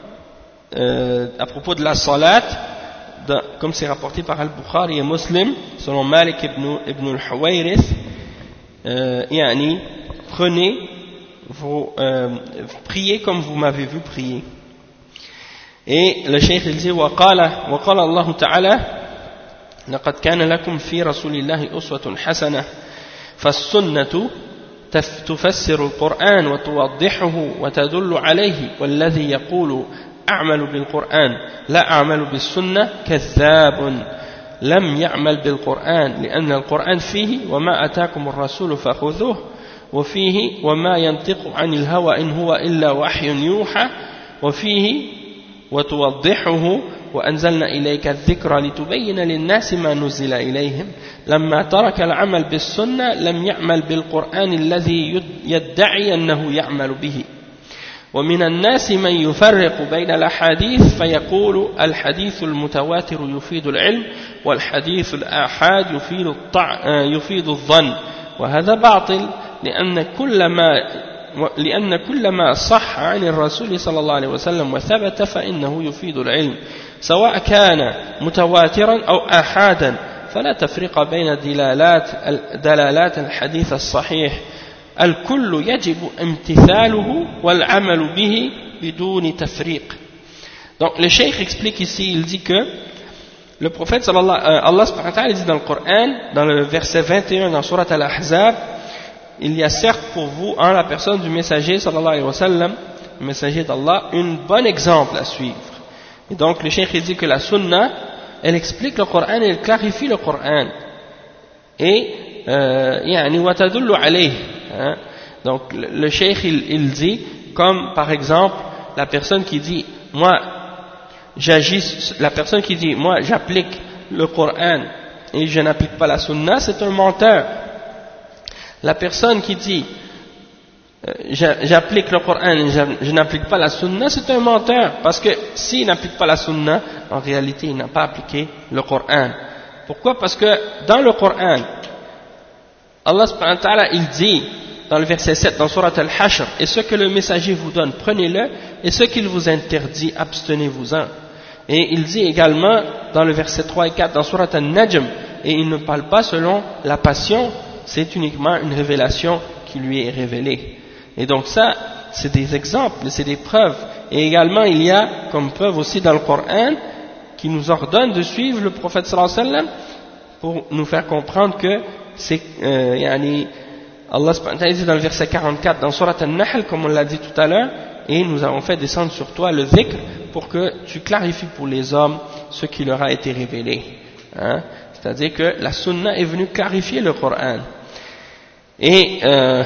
à propos de la salat, comme c'est rapporté par Al-Bukhari et Muslim selon Malik ibn al-Huwayrith, prenez priez comme vous m'avez vu prier. Et le cheikh il dit, وقال الله تعالى لقد كان لكم في رسول الله أسوة حسنة. فالسنة تفسر القرآن وتوضحه وتدل عليه والذي يقول أعمل بالقرآن لا أعمل بالسنة كذاب لم يعمل بالقرآن لأن القرآن فيه وما أتاكم الرسول فخذوه وفيه وما ينطق عن الهوى إن هو إلا وحي يوحى وفيه وتوضحه وأنزلنا إليك الذكر لتبين للناس ما نزل إليهم لما ترك العمل بالسنة لم يعمل بالقرآن الذي يدعي أنه يعمل به ومن الناس من يفرق بين الأحاديث فيقول الحديث المتواتر يفيد العلم والحديث الآحاد يفيد الظن وهذا باطل لأن كل ما صح عن الرسول صلى الله عليه وسلم وثبت فإنه يفيد العلم سواء كان متواترا أو آحادا فلا تفرق بين دلالات الحديث الصحيح الكل يجب امتثاله والعمل به بدون تفريق. Donc le cheikh explique ici, il dit que le prophète Allah subhanahu wa ta'ala dit dans le Coran, dans le verset 21 dans Surat Al-Ahzab, il y a certes pour vous en la personne du messager sallallahu alayhi wa sallam, le messager d'Allah, un bon exemple à suivre. Et donc le cheikh dit que la sunna, elle explique le Coran et elle clarifie le Coran. Et يعني وتدل عليه. Donc le cheikh il dit comme par exemple la personne qui dit moi j'applique le Coran et je n'applique pas la sunna, c'est un menteur. La personne qui dit j'applique le Coran et je n'applique pas la sunna, c'est un menteur, parce que s'il n'applique pas la sunna, en réalité il n'a pas appliqué le Coran. Pourquoi? Parce que dans le Coran Allah subhanahu wa ta'ala il dit dans le verset 7 dans Surat Al-Hashr, et ce que le messager vous donne prenez-le et ce qu'il vous interdit abstenez-vous-en. Et il dit également dans le verset 3 et 4 dans Surat Al-Najm, et il ne parle pas selon la passion, c'est uniquement une révélation qui lui est révélée. Et donc ça c'est des exemples, c'est des preuves. Et également il y a comme preuve aussi dans le Coran qui nous ordonne de suivre le prophète sallallahu alayhi wa sallam pour nous faire comprendre que c'est Allah subhanahu wa ta'ala dit dans le verset 44 dans Surat Al-Nahl, comme on l'a dit tout à l'heure, et nous avons fait descendre sur toi le dhikr pour que tu clarifies pour les hommes ce qui leur a été révélé. C'est-à-dire que la sunna est venue clarifier le Coran. Et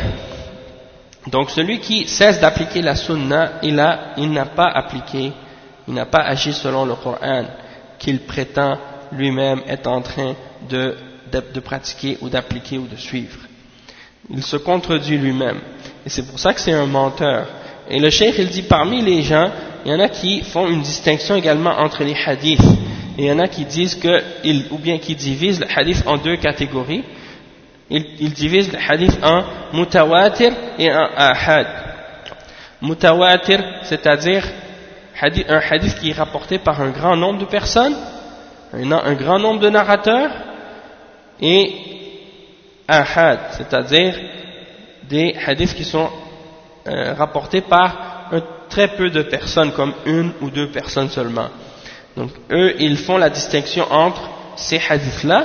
donc celui qui cesse d'appliquer la sunna, il n'a pas appliqué, il n'a pas agi selon le Coran qu'il prétend lui-même être en train de pratiquer ou d'appliquer ou de suivre. Il se contredit lui-même. Et c'est pour ça que c'est un menteur. Et le cheikh il dit parmi les gens, il y en a qui font une distinction également entre les hadiths. Et il y en a qui disent ou bien qui divisent le hadith en deux catégories. Ils divisent le hadith en mutawatir et en ahad. Mutawatir, c'est-à-dire un hadith qui est rapporté par un grand nombre de personnes, un grand nombre de narrateurs, et ahad, c'est-à-dire des hadiths qui sont rapportés par très peu de personnes, comme une ou deux personnes seulement. Donc eux, ils font la distinction entre ces hadiths-là,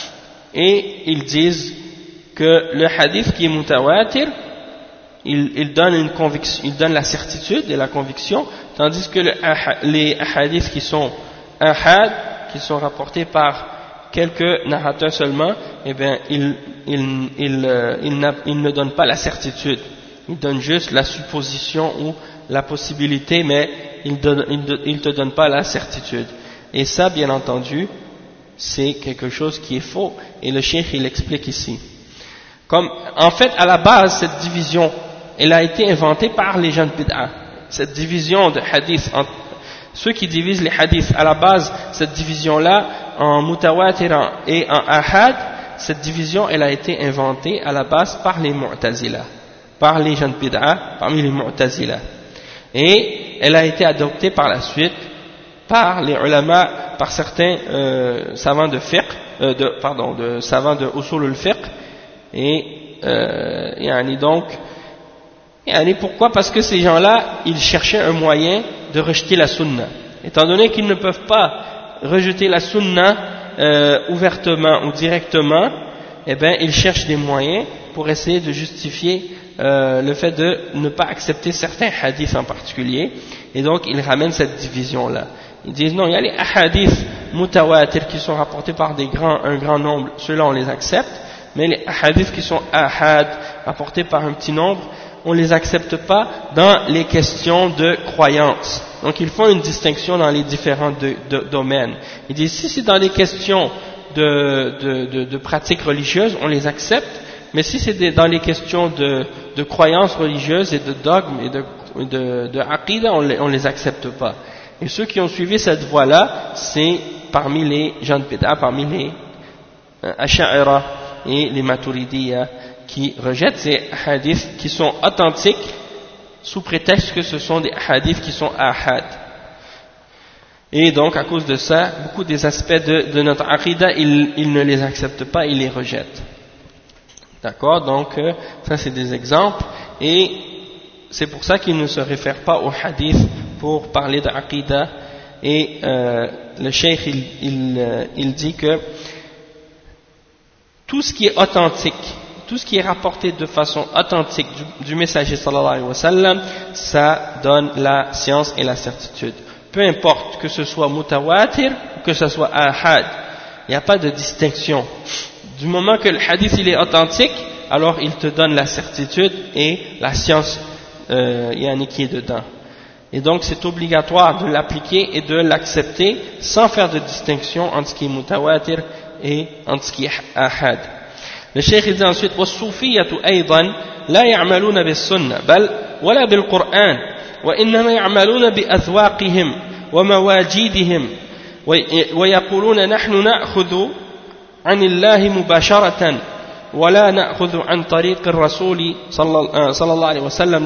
et ils disent que le hadith qui est mutawatir, il donne une conviction, il donne la certitude et la conviction, tandis que les hadiths qui sont ahad, qui sont rapportés par quelques narrateurs seulement, eh bien, il ne donne pas la certitude. Il donne juste la supposition ou la possibilité, mais il te donne pas la certitude. Et ça, bien entendu, c'est quelque chose qui est faux. Et le cheikh, il explique ici. En fait, à la base, cette division, elle a été inventée par les gens de bid'a. Cette division de hadith, ceux qui divisent les hadiths, à la base, cette division-là, en mutawatir et en ahad, cette division, elle a été inventée à la base par les mu'tazila, par les gens de bid'a, parmi les mu'tazila. Et elle a été adoptée par la suite par les ulama, par certains savants de fiqh, savants de usul al-fiqh. Et pourquoi? Parce que ces gens-là, ils cherchaient un moyen de rejeter la sunna. Étant donné qu'ils ne peuvent pas rejeter la sunna ouvertement ou directement, eh bien, ils cherchent des moyens pour essayer de justifier le fait de ne pas accepter certains hadiths en particulier, et donc ils ramènent cette division-là. Ils disent non, il y a les hadiths mutawatir qui sont rapportés par un grand nombre, ceux-là on les accepte, mais les hadiths qui sont ahad, rapportés par un petit nombre, on les accepte pas dans les questions de croyance. Donc ils font une distinction dans les différents domaines. Ils disent si c'est dans les questions de pratiques religieuses, on les accepte, mais si c'est dans les questions de croyances religieuses et de dogmes et de aqida, on les accepte pas. Et ceux qui ont suivi cette voie-là, c'est parmi les gens de bid'a, parmi les asha'ira et les maturidiyya, qui rejettent ces hadiths qui sont authentiques sous prétexte que ce sont des hadiths qui sont ahad. Et donc à cause de ça, beaucoup des aspects de notre aqida, ils ne les acceptent pas, ils les rejettent. D'accord? Donc ça c'est des exemples, et c'est pour ça qu'ils ne se réfèrent pas aux hadiths pour parler de aqida. Et le cheikh il dit que tout ce qui est authentique, tout ce qui est rapporté de façon authentique du messager sallallahu alayhi wa sallam, ça donne la science et la certitude. Peu importe que ce soit mutawatir ou que ce soit ahad, il n'y a pas de distinction. Du moment que le hadith il est authentique, alors il te donne la certitude et la science qui est dedans. Et donc c'est obligatoire de l'appliquer et de l'accepter sans faire de distinction entre ce qui est mutawatir et entre ce qui est ahad. Le cheikh dit ensuite والصوفية أيضا لا يعملون بالسنة بل ولا بالقرآن وإنما يعملون بأذواقهم ومواجيدهم ويقولون نحن نأخذ عن الله مباشرة ولا نأخذ عن طريق الرسول صلى الله عليه وسلم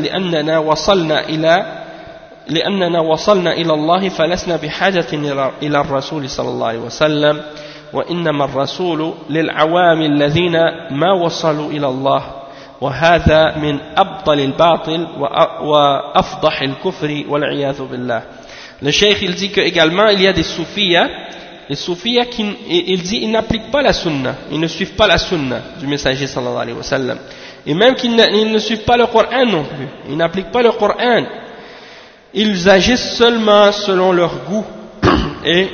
لأننا وصلنا إلى الله فلسنا بحاجة إلى الرسول صلى الله عليه وسلم وإنما الرسول للعوام الذين ما وصلوا إلى الله وهذا من أبطل الباطل وأفضح الكفر والعياذ بالله. Le cheikh il dit que également il y a des soufiyas, les soufiyas il dit ils n'appliquent pas la sunna, ils ne suivent pas la sunna du messager sallallahu alayhi wa sallam, et même qu'ils ne suivent pas le Coran non plus, ils n'appliquent pas le Coran, ils agissent seulement selon leur goût et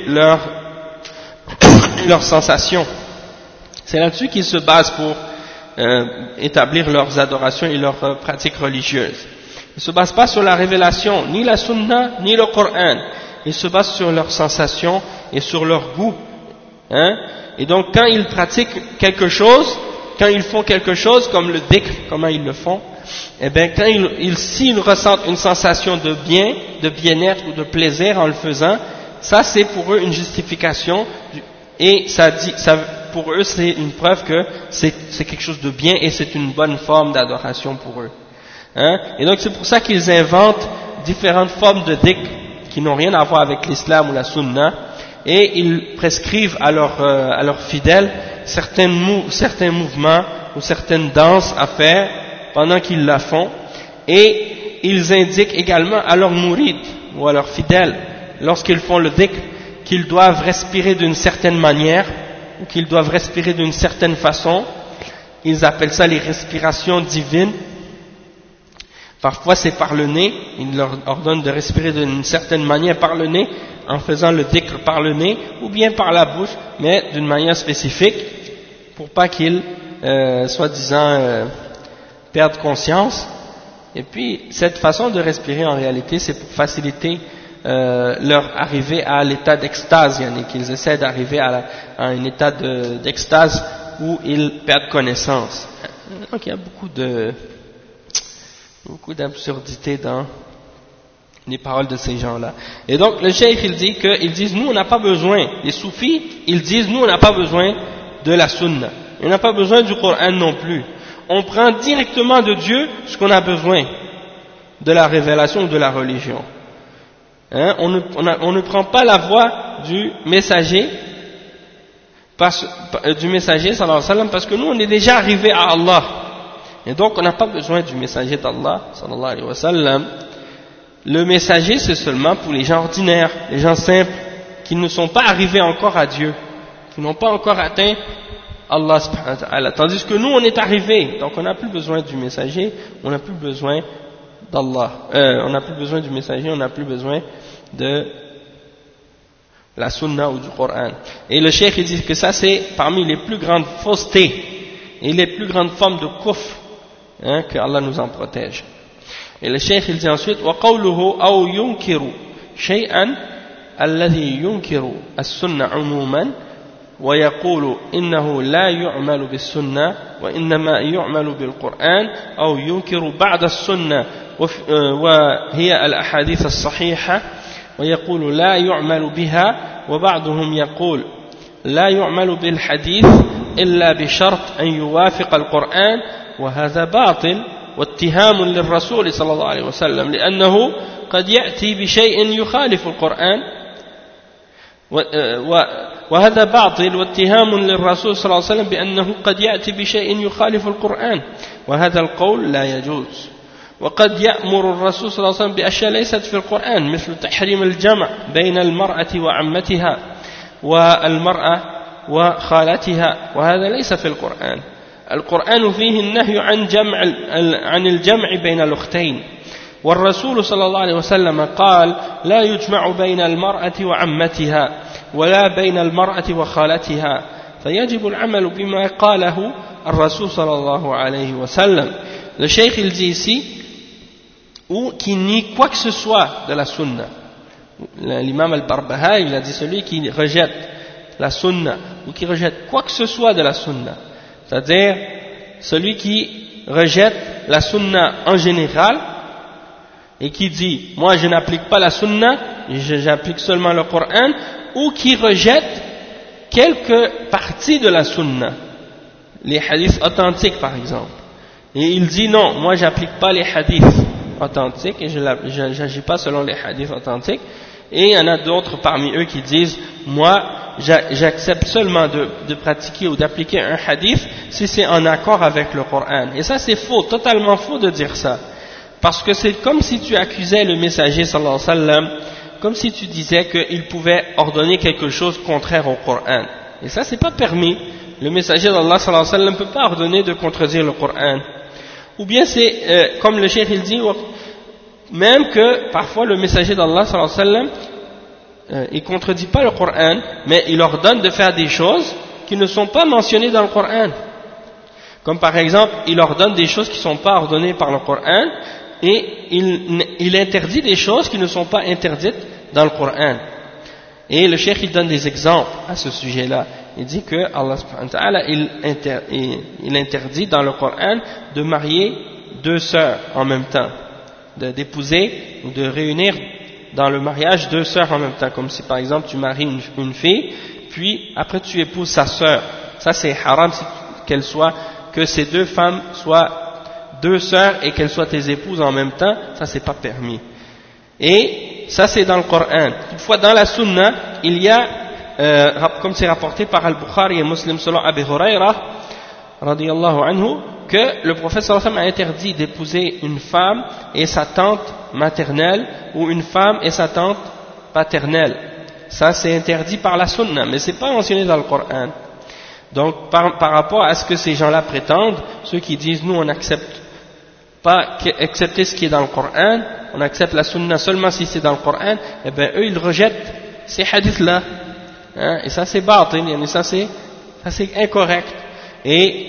leurs sensations. C'est là-dessus qu'ils se basent pour établir leurs adorations et leurs pratiques religieuses. Ils ne se basent pas sur la révélation, ni la sunna, ni le Coran. Ils se basent sur leurs sensations et sur leur goût. Et donc quand ils pratiquent quelque chose, quand ils font quelque chose comme le dhikr, comment ils le font, eh bien quand s'ils ressentent une sensation de bien, de bien-être ou de plaisir en le faisant, ça c'est pour eux une justification, et pour eux c'est une preuve que c'est quelque chose de bien et c'est une bonne forme d'adoration pour eux. Et donc c'est pour ça qu'ils inventent différentes formes de dhikr qui n'ont rien à voir avec l'islam ou la sunna, et ils prescrivent à leurs fidèles certains mouvements ou certaines danses à faire pendant qu'ils la font, et ils indiquent également à leurs mourides ou à leurs fidèles lorsqu'ils font le dhikr qu'ils doivent respirer d'une certaine manière ou qu'ils doivent respirer d'une certaine façon. Ils appellent ça les respirations divines. Parfois c'est par le nez, ils leur ordonnent de respirer d'une certaine manière par le nez, en faisant le dhikr par le nez, ou bien par la bouche, mais d'une manière spécifique, pour pas qu'ils, soi-disant, perdent conscience. Et puis cette façon de respirer en réalité c'est pour faciliter leur arrivée à l'état d'extase, qu'ils essaient d'arriver à un état d'extase où ils perdent connaissance. Donc il y a beaucoup d'absurdité dans les paroles de ces gens-là. Et donc le cheikh il dit qu'ils disent nous on n'a pas besoin, les soufis ils disent nous on n'a pas besoin de la sunna, on n'a pas besoin du Coran non plus, on prend directement de Dieu ce qu'on a besoin de la révélation ou de la religion. On ne prend pas la voie du messager sallallahu alayhi wa sallam, parce que nous on est déjà arrivé à Allah, et donc on n'a pas besoin du messager d'Allah sallallahu alayhi wa sallam. Le messager c'est seulement pour les gens ordinaires, les gens simples qui ne sont pas arrivés encore à Dieu, qui n'ont pas encore atteint Allah subhanahu wa ta'ala. Tandis que nous, on est arrivés, donc on n'a plus besoin du messager, on n'a plus besoin d'Allah. On n'a plus besoin du messager, on n'a plus besoin de la sunna ou du Coran. Et le cheikh il dit que ça c'est parmi les plus grandes faussetés et les plus grandes formes de kufr, que Allah nous en protège. Et le cheikh il dit ensuite وَقَوْلُهُ أَوْ يُنْكِرُ شَيْئًا الَّذِي يُنْكِرُ السُّنَّةَ عُمُومًا ويقول إنه لا يعمل بالسنة وإنما يعمل بالقرآن أو ينكر بعد السنة وهي الأحاديث الصحيحة ويقول لا يعمل بها وبعضهم يقول لا يعمل بالحديث إلا بشرط أن يوافق القرآن وهذا باطل واتهام للرسول صلى الله عليه وسلم لأنه قد يأتي بشيء يخالف القرآن وهذا باطل واتهام للرسول صلى الله عليه وسلم بأنه قد يأتي بشيء يخالف القرآن وهذا القول لا يجوز وقد يأمر الرسول صلى الله عليه وسلم بأشياء ليست في القرآن مثل تحريم الجمع بين المرأة وعمتها والمرأة وخالتها وهذا ليس في القرآن. القرآن فيه النهي عن الجمع بين الأختين والرسول صلى الله عليه وسلم قال لا يجمع بين المرأة وعمتها ولا بين المرأة وخالتها فيجب العمل بما قاله الرسول صلى الله عليه وسلم. Le cheikh il dit ici ou qui nie quoi que ce soit de la sunna. L'imam al-Barbaha il a dit celui qui rejette la sunna ou qui rejette quoi que ce soit de la sunna, c'est-à-dire celui qui rejette la sunna en général et qui dit moi je n'applique pas la sunna, j'applique seulement le Coran, ou qui rejette quelques parties de la sunna, les hadiths authentiques par exemple, et il dit non, moi j'applique pas les hadiths authentiques et je n'agis pas selon les hadiths authentiques, et il y en a d'autres parmi eux qui disent moi j'accepte seulement de pratiquer ou d'appliquer un hadith si c'est en accord avec le Coran. Et ça c'est faux, totalement faux de dire ça, parce que c'est comme si tu accusais le messager sallallahu alayhi wa sallam, comme si tu disais qu'il pouvait ordonner quelque chose contraire au Coran. Et ça c'est pas permis. Le messager d'Allah sallallahu alayhi wa sallam ne peut pas ordonner de contredire le Coran. Ou bien c'est comme le cheikh il dit, même que parfois le messager d'Allah sallallahu alayhi wa sallam il contredit pas le Coran, mais il ordonne de faire des choses qui ne sont pas mentionnées dans le Coran. Comme par exemple, il ordonne des choses qui ne sont pas ordonnées par le Coran, et il interdit des choses qui ne sont pas interdites dans le Coran. Et le cheikh il donne des exemples à ce sujet-là. Il dit que Allah subhanahu wa ta'ala il interdit dans le Coran de marier deux sœurs en même temps, d'épouser ou de réunir dans le mariage deux sœurs en même temps, comme si par exemple tu maries une fille, puis après tu épouses sa sœur. Ça c'est haram que ces deux femmes soient deux sœurs et qu'elles soient tes épouses en même temps, ça c'est pas permis. Et ça c'est dans le Coran. Toutefois dans la Sunna, il y a, comme c'est rapporté par Al-Bukhari et Muslim selon Abi Huraira, radiyallahu anhu, que le prophète sallallahu alayhi wa sallam a interdit d'épouser une femme et sa tante maternelle ou une femme et sa tante paternelle. Ça c'est interdit par la Sunna, mais c'est pas mentionné dans le Coran. Donc par rapport à ce que ces gens-là prétendent, ceux qui disent nous on n'accepte pas accepter ce qui est dans le Coran, on accepte la Sunna seulement si c'est dans le Coran, et bien eux ils rejettent ces hadiths-là, et ça c'est batil, ça c'est incorrect. Et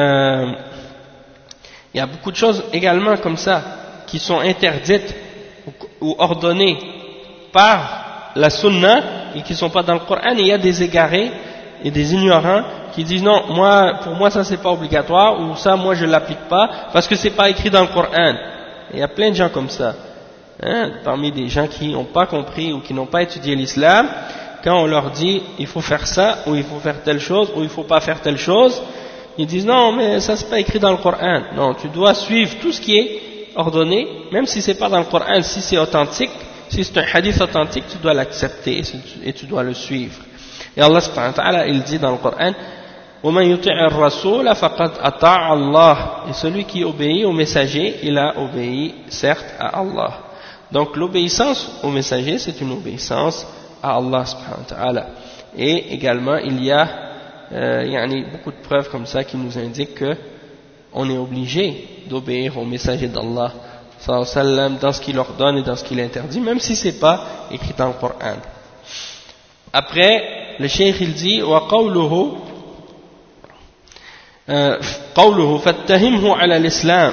il y a beaucoup de choses également comme ça qui sont interdites ou ordonnées par la Sunna et qui ne sont pas dans le Coran, et il y a des égarés et des ignorants qui disent non, pour moi ça c'est pas obligatoire, ou ça moi je l'applique pas parce que c'est pas écrit dans le Coran. Il y a plein de gens comme ça, parmi des gens qui n'ont pas compris ou qui n'ont pas étudié l'islam. Quand on leur dit il faut faire ça, ou il faut faire telle chose, ou il faut pas faire telle chose, ils disent non mais ça c'est pas écrit dans le Coran. Non, tu dois suivre tout ce qui est ordonné, même si c'est pas dans le Coran, si c'est authentique, si c'est un hadith authentique, tu dois l'accepter et tu dois le suivre. Et Allah subhanahu wa ta'ala il dit dans le Coran وَمَنْ يُطِعِ الرَّسُولَ فَقَدْ أَطَاعَ اللَّهِ, et celui qui obéit au messager, il a obéi certes à Allah. Donc l'obéissance au messager c'est une obéissance à Allah subhanahu wa ta'ala. Et également il y a beaucoup de preuves comme ça qui nous indiquent que on est obligé d'obéir au messager d'Allah sallallahu alayhi wa sallam dans ce qu'il ordonne et dans ce qu'il interdit, même si c'est pas écrit dans le Coran. Après, le cheikh il dit wa qawluhu fattahimhu ala l'islam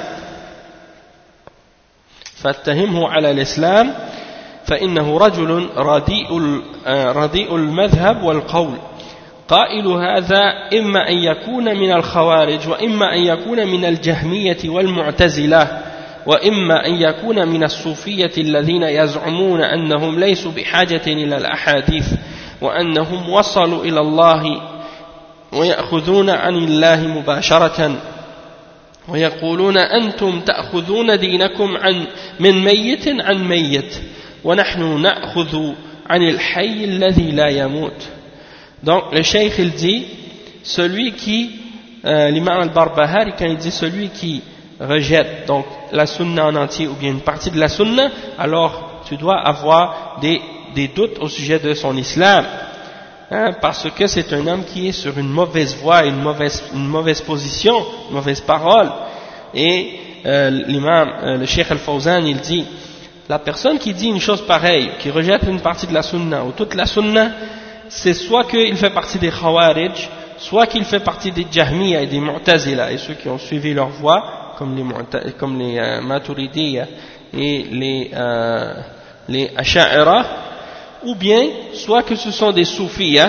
فإنه رجل رديء المذهب والقول قائل هذا إما أن يكون من الخوارج وإما أن يكون من الجهمية والمعتزلة وإما أن يكون من الصوفية الذين يزعمون أنهم ليسوا بحاجة إلى الأحاديث وأنهم وصلوا إلى الله ويأخذون عن الله مباشرة ويقولون أنتم تأخذون دينكم من ميت عن ميت ونحن نأخذ عن الحي الذي لا يموت. Donc le cheikh il dit celui qui l'imam al-Barbahari quand il dit celui qui rejette donc la sunna en entier ou bien une partie de la sunna, alors tu dois avoir des doutes au sujet de son islam, parce que c'est un homme qui est sur une mauvaise voie, une mauvaise position, une mauvaise parole. Et le cheikh al-Fawzan il dit la personne qui dit une chose pareille, qui rejette une partie de la sunna ou toute la sunna, c'est soit qu'il fait partie des Khawarij, soit qu'il fait partie des Jahmiya et des Mu'tazila et ceux qui ont suivi leur voie, comme les Maturidiyya et les Asha'ira, ou bien soit que ce sont des Soufiyya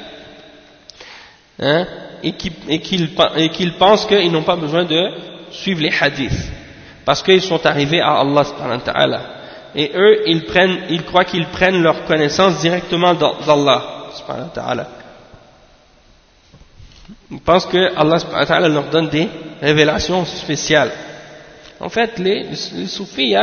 et qu'ils pensent qu'ils n'ont pas besoin de suivre les hadiths parce qu'ils sont arrivés à Allah subhanahu wa ta'ala. Et eux, ils croient qu'ils prennent leur connaissance directement d'Allah subhanahu wa ta'ala. Ils pensent que Allah subhanahu wa ta'ala leur donne des révélations spéciales. En fait, les soufis,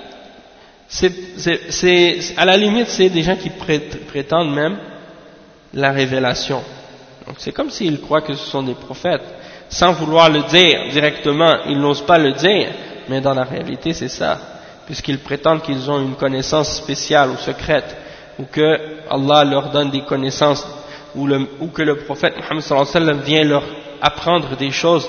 à la limite, c'est des gens qui prétendent même la révélation. Donc c'est comme s'ils croient que ce sont des prophètes. Sans vouloir le dire directement, ils n'osent pas le dire, mais dans la réalité, c'est ça. Puisqu'ils prétendent qu'ils ont une connaissance spéciale ou secrète, ou que Allah leur donne des connaissances, ou que le prophète Muhammad sallallahu alayhi wa sallam vient leur apprendre des choses,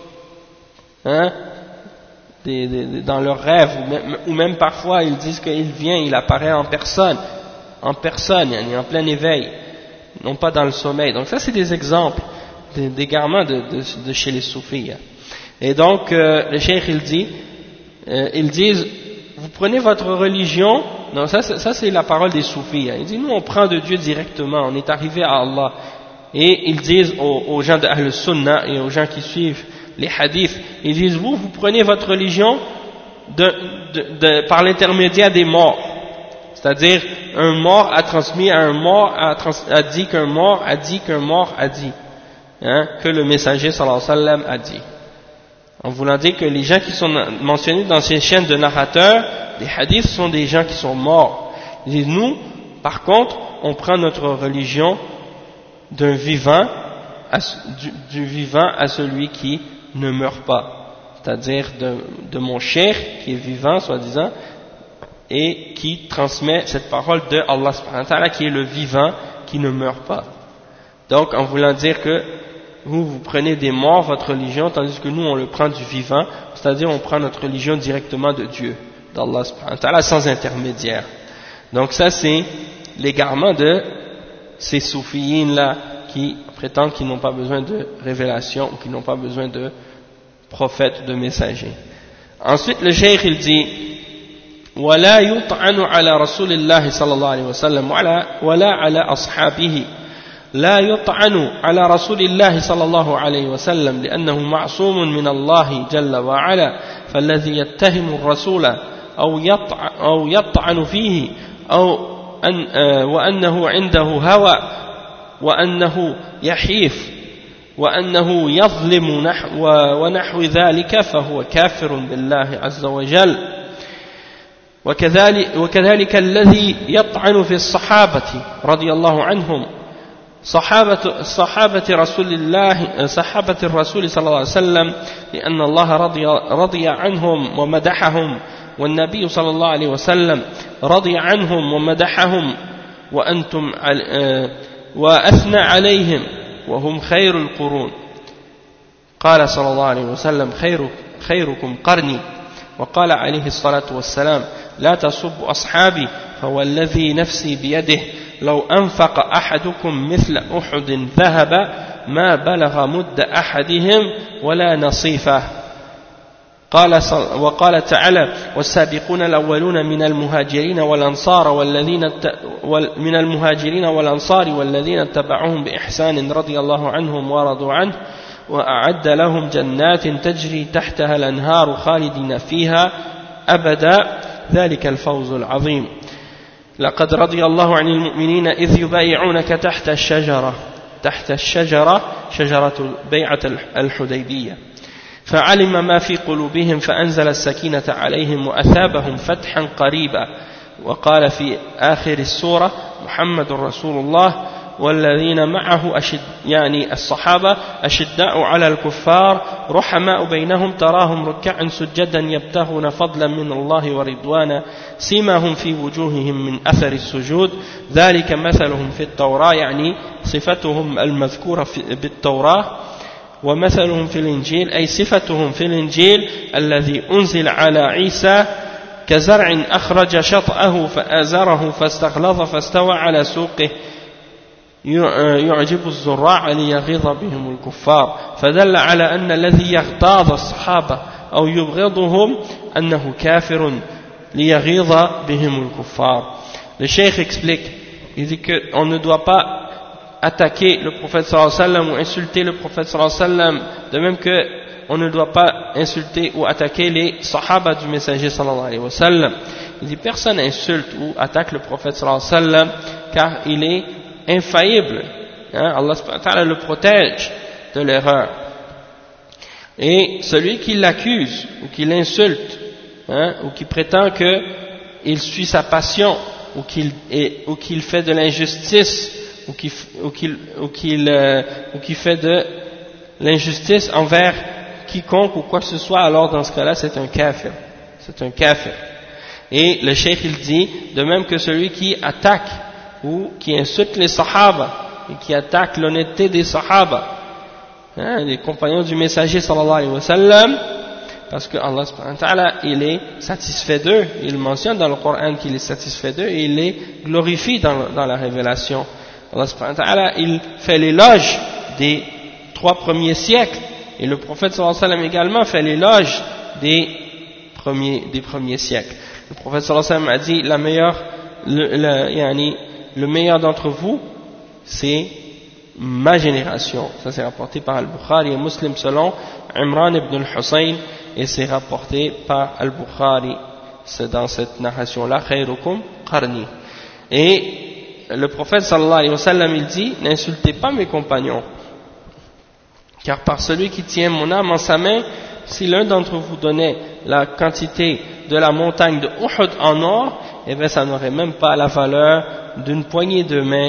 dans leurs rêves, ou même parfois ils disent qu'il vient, il apparaît en personne, en plein éveil, non pas dans le sommeil. Donc ça c'est des exemples d'égarements de chez les soufis. Et donc le cheikh ils disent vous prenez votre religion, non ça c'est la parole des soufis, ils disent nous on prend de Dieu directement, on est arrivé à Allah. Et ils disent aux gens de Ahl Sunnah et aux gens qui suivent les hadiths, ils disent vous prenez votre religion par l'intermédiaire des morts, c'est-à-dire un mort a transmis à un mort a dit qu'un mort a dit qu'un mort a dit, que le messager sallallahu alayhi wa sallam a dit, en voulant dire que les gens qui sont mentionnés dans ces chaînes de narrateurs des hadiths sont des gens qui sont morts. Ils disent nous par contre on prend notre religion d'un vivant du vivant à celui qui ne meurt pas, c'est-à-dire de mon cheikh qui est vivant soi-disant et qui transmet cette parole de Allah subhanahu wa ta'ala qui est le vivant qui ne meurt pas. Donc en voulant dire que vous prenez des morts votre religion tandis que nous on le prend du vivant, c'est-à-dire on prend notre religion directement de Dieu, d'Allah subhanahu wa ta'ala sans intermédiaire. Donc ça c'est l'égarement de ces soufiyines là qui prétendent qu'ils n'ont pas besoin de révélation ou qu'ils n'ont pas besoin de prophète ou de messager. Ensuite le cheikh il dit ولا يطعن على رسول الله صلى الله عليه وسلم ولا على أصحابه لا يطعن على رسول الله صلى الله عليه وسلم لأنه معصوم من الله جل وعلا فالذي يتهم الرسول أو يطعن فيه وأنه عنده هوى وأنه يحيف وأنه يظلم ونحو ذلك فهو كافر بالله عز وجل وكذلك الذي يطعن في الصحابة رضي الله عنهم صحابة الرسول صلى الله عليه وسلم لأن الله رضي عنهم ومدحهم والنبي صلى الله عليه وسلم رضي عنهم ومدحهم وأثنى عليهم وهم خير القرون قال صلى الله عليه وسلم خيركم قرني وقال عليه الصلاة والسلام لا تصبوا أصحابي فوالذي نفسي بيده لو أنفق أحدكم مثل أحد ذهب ما بلغ مد أحدهم ولا نصيفه وقال تعالى والسابقون الأولون من المهاجرين والأنصار والذين اتبعوهم بإحسان رضي الله عنهم ورضوا عنه وأعد لهم جنات تجري تحتها الأنهار خالدين فيها أبدا ذلك الفوز العظيم لقد رضي الله عن المؤمنين إذ يبايعونك تحت الشجرة شجرة بيعة الحديبية فعلم ما في قلوبهم فأنزل السكينة عليهم وأثابهم فتحا قريبا وقال في آخر السورة محمد رسول الله والذين معه يعني الصحابة أشداء على الكفار رحماء بينهم تراهم ركعا سجدا يبتغون فضلا من الله ورضوانا سيماهم في وجوههم من أثر السجود ذلك مثلهم في التوراة يعني صفتهم المذكورة بالتوراة ومثلهم في الإنجيل أي صفتهم في الإنجيل الذي أنزل على عيسى كزرع أخرج شطأه فآزره فاستغلظ فاستوى على سوقه يعجب الزراع ليغيظ بهم الكفار فدل على أن الذي يغتاظ الصحابة أو يبغضهم أنه كافر ليغيظ بهم الكفار. Le cheikh explique, il dit qu'on ne doit pas attaquer le prophète sallallahu alayhi wa sallam ou insulter le prophète sallallahu alayhi wa sallam, de même que on ne doit pas insulter ou attaquer les sahaba du messager sallallahu alayhi wa sallam. Il dit personne insulte ou attaque le prophète sallallahu alayhi wa sallam car il est infaillible, Allah subhanahu wa ta'ala le protège de l'erreur et celui qui l'accuse ou qui l'insulte ou qui prétend qu'il suit sa passion ou qu'il fait de l'injustice ou qui fait de l'injustice envers quiconque ou quoi que ce soit, alors dans ce cas-là c'est un kafir, et le cheikh il dit de même que celui qui attaque ou qui insulte les sahaba et qui attaque l'honnêteté des sahaba, les compagnons du messager sallallahu alayhi wa sallam, parce que Allah subhanahu wa ta'ala il est satisfait d'eux, il mentionne dans le Coran qu'il est satisfait d'eux et il les glorifie dans la révélation. Allah subhanahu wa ta'ala il fait l'éloge des 3 premiers siècles et le prophète sallallahu alayhi wa sallam également fait l'éloge des premiers siècles. Le prophète sallallahu alayhi wa sallam a dit le meilleur d'entre vous, c'est ma génération. Ça c'est rapporté par Al-Bukhari et Muslim selon Imran ibn al-Husayn et c'est rapporté par Al-Bukhari. C'est dans cette narration-là, khayrukum qarni. Et le prophète sallallahu alayhi wa sallam il dit, n'insultez pas mes compagnons, car par celui qui tient mon âme en sa main, si l'un d'entre vous donnait la quantité de la montagne de Uhud en or, eh bien ça n'aurait même pas la valeur d'une poignée de main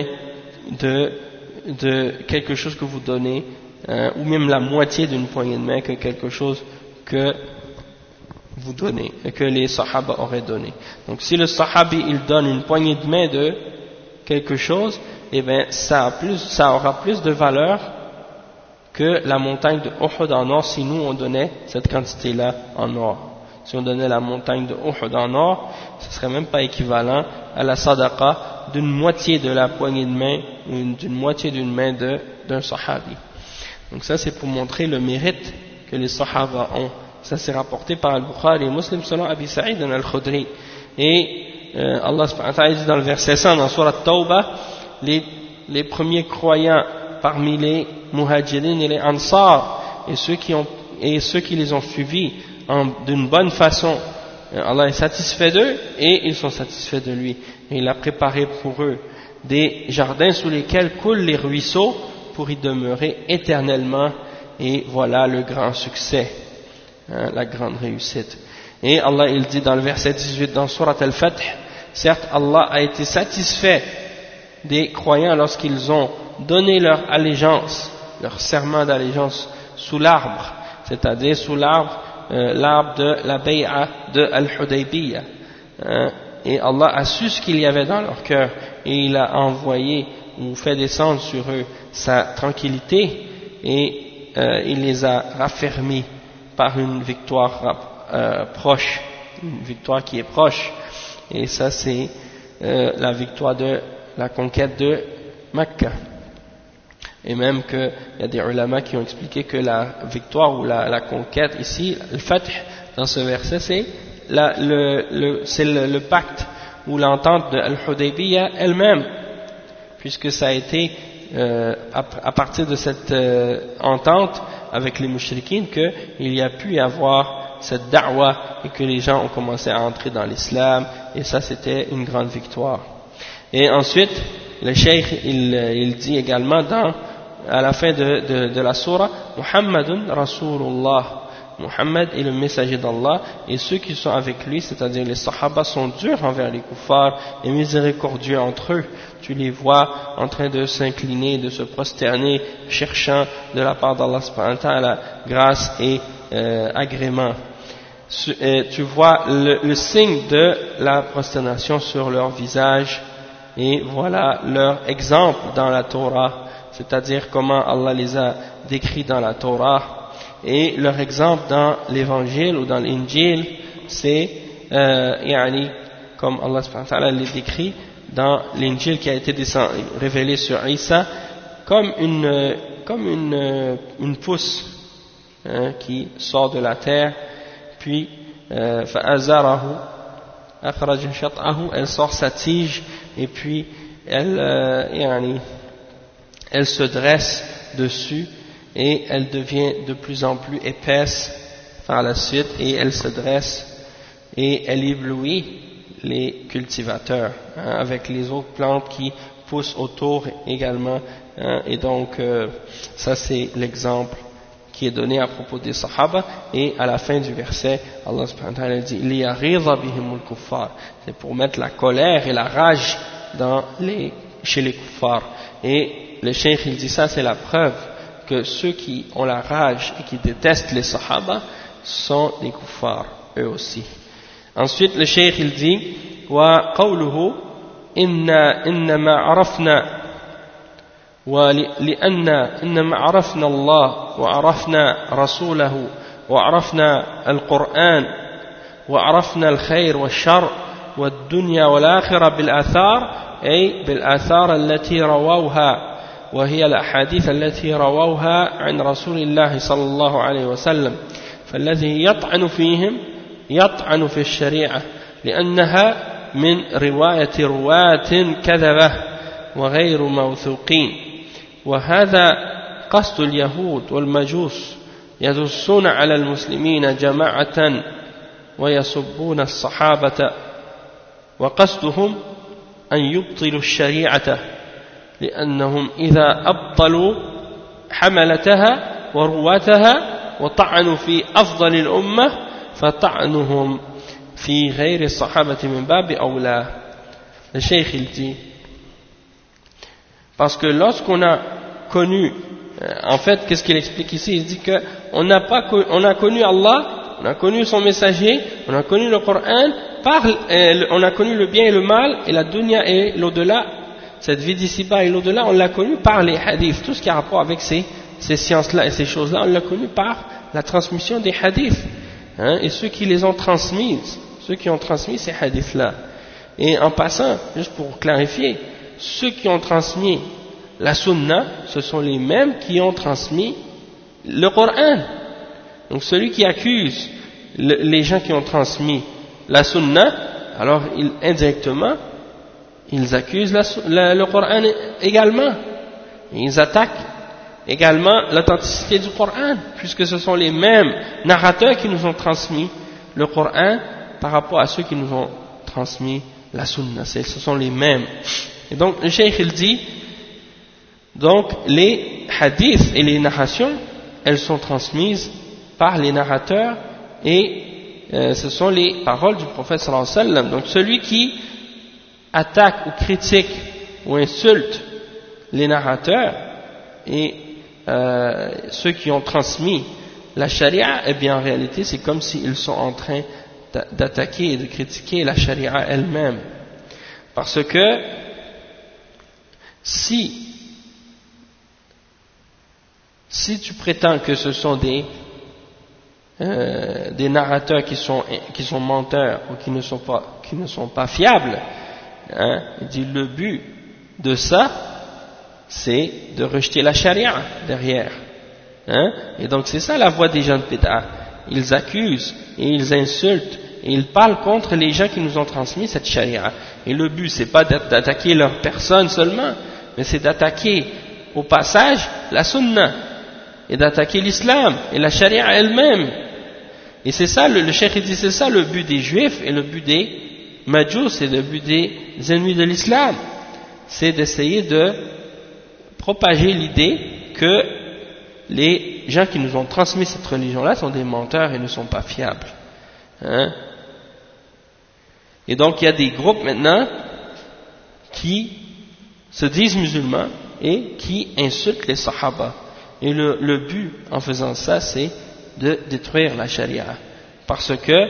de quelque chose que vous donnez, ou même la moitié d'une poignée de main que quelque chose que vous donnez, que les sahaba auraient donné. Donc si le sahabi il donne une poignée de main de quelque chose, eh bien ça aura plus de valeur que la montagne de Uhud en or si nous on donnait cette quantité-là en or. Si on donnait la montagne de Uhud en or, ce serait même pas équivalent à la sadaqa d'une moitié de la poignée de main ou d'une moitié d'une main d'un sahabi. Donc ça c'est pour montrer le mérite que les sahaba ont. Ça c'est rapporté par Al-Bukhari et Muslim selon Abi Sa'id al-Khudri. Et Allah subhanahu wa ta'ala dit dans le verset 100 dans Surat Tawbah, les premiers croyants parmi les muhajirin et les ansar et ceux qui les ont suivis d'une bonne façon, Allah est satisfait d'eux et ils sont satisfaits de lui. Et il a préparé pour eux des jardins sous lesquels coulent les ruisseaux pour y demeurer éternellement. Et voilà le grand succès, la grande réussite. Et Allah il dit dans le verset 18 dans Surat Al-Fath, certes Allah a été satisfait des croyants lorsqu'ils ont donné leur allégeance, leur serment d'allégeance sous l'arbre, c'est-à-dire sous l'arbre de la bay'a de Al-Hudaybiyah. Et Allah a su ce qu'il y avait dans leur cœur et il a envoyé ou fait descendre sur eux sa tranquillité et il les a raffermis par une victoire proche, une victoire qui est proche, et ça c'est la victoire de la conquête de Mecca. Et même qu'il y a des ulama qui ont expliqué que la victoire ou la conquête ici, le fath dans ce verset, c'est le pacte ou l'entente de Al-Hudaybiyah elle-même, puisque ça a été à partir de cette entente avec les mushrikines qu'il y a pu y avoir cette da'wa et que les gens ont commencé à entrer dans l'islam, et ça c'était une grande victoire. Et ensuite le cheikh il dit également à la fin de la sourate, Muhammadun Rasulullah, Muhammad est le messager d'Allah, et ceux qui sont avec lui, c'est-à-dire les sahaba, sont durs envers les kuffars et miséricordieux entre eux. Tu les vois en train de s'incliner, de se prosterner, cherchant de la part d'Allah subhanahu wa ta'ala grâce et agrément. Tu vois le signe de la prosternation sur leur visage, et voilà leur exemple dans la Torah, c'est-à-dire comment Allah les a décrits dans la Torah. Et leur exemple dans l'évangile ou dans l'Injil, c'est comme Allah subhanahu wa ta'ala les décrit dans l'Injil qui a été révélé sur Isa, comme une pousse qui sort de la terre, puis fa'azarahu akhraja shat'ahu, elle sort sa tige et puis elle se dresse dessus, et elle devient de plus en plus épaisse par la suite, et elle se dresse et elle éblouit les cultivateurs avec les autres plantes qui poussent autour également, et donc ça c'est l'exemple qui est donné à propos des Sahaba. Et à la fin du verset, Allah subhanahu wa ta'ala dit liyaghiza bihimul kuffar, c'est pour mettre la colère et la rage chez les kuffars. Et le cheikh il dit ça, c'est la preuve que ceux qui ont la rage et qui détestent les Sahaba sont des kuffars eux aussi. Ensuite le cheikh il dit wa qawluhu innama arafna إنما عرفنا الله وعرفنا رسوله وعرفنا القرآن وعرفنا الخير والشر والدنيا والآخرة بالآثار، أي بالآثار التي رووها، وهي الأحاديث التي رووها عن رسول الله صلى الله عليه وسلم. فالذي يطعن فيهم يطعن في الشريعة لأنها من رواية رواة كذبة وغير موثوقين. وهذا قصد اليهود والمجوس يدسون على المسلمين جماعة ويسبون الصحابة، وقصدهم أن يبطلوا الشريعة لأنهم إذا أبطلوا حملتها ورواتها وطعنوا في أفضل الأمة فطعنهم في غير الصحابة من باب أولى. Le cheikh il dit, parce que lorsqu'on a connu, en fait, qu'est-ce qu'il explique ici? Il dit que on a connu Allah, on a connu son messager, on a connu le Coran, on a connu le bien et le mal, et la dunya et l'au-delà, cette vie d'ici-bas et l'au-delà, on l'a connu par les hadiths. Tout ce qui a rapport avec ces sciences-là et ces choses-là, on l'a connu par la transmission des hadiths, et ceux qui les ont transmises, ceux qui ont transmis ces hadiths-là. Et en passant, juste pour clarifier, ceux qui ont transmis la sunna, ce sont les mêmes qui ont transmis le Coran. Donc celui qui accuse les gens qui ont transmis la sunna, alors indirectement, ils accusent le Coran également. Et ils attaquent également l'authenticité du Coran, puisque ce sont les mêmes narrateurs qui nous ont transmis le Coran par rapport à ceux qui nous ont transmis la sunna. Ce sont les mêmes. Et donc le cheikh il dit, donc les hadiths et les narrations, elles sont transmises par les narrateurs, et ce sont les paroles du prophète sallallahu alayhi wa sallam. Donc celui qui attaque ou critique ou insulte les narrateurs et ceux qui ont transmis la charia, eh bien en réalité c'est comme s'ils sont en train d'attaquer et de critiquer la charia elle-même, parce que si tu prétends que ce sont des narrateurs qui sont menteurs ou qui ne sont pas fiables, hein, il dit le but de ça, c'est de rejeter la charia derrière, hein, et donc c'est ça la voie des gens de bid'a. Ils accusent et ils insultent et ils parlent contre les gens qui nous ont transmis cette charia. Et le but, c'est pas d'attaquer leur personne seulement, mais c'est d'attaquer au passage la sunna et d'attaquer l'islam et la charia elle-même. Et c'est ça, le cheikh dit, c'est ça le but des juifs et le but des majous, c'est le but des ennemis de l'islam. C'est d'essayer de propager l'idée que les gens qui nous ont transmis cette religion-là sont des menteurs et ne sont pas fiables. Hein? Et donc il y a des groupes maintenant qui se disent musulmans et qui insultent les sahaba. Et le but en faisant ça, c'est de détruire la charia. Parce que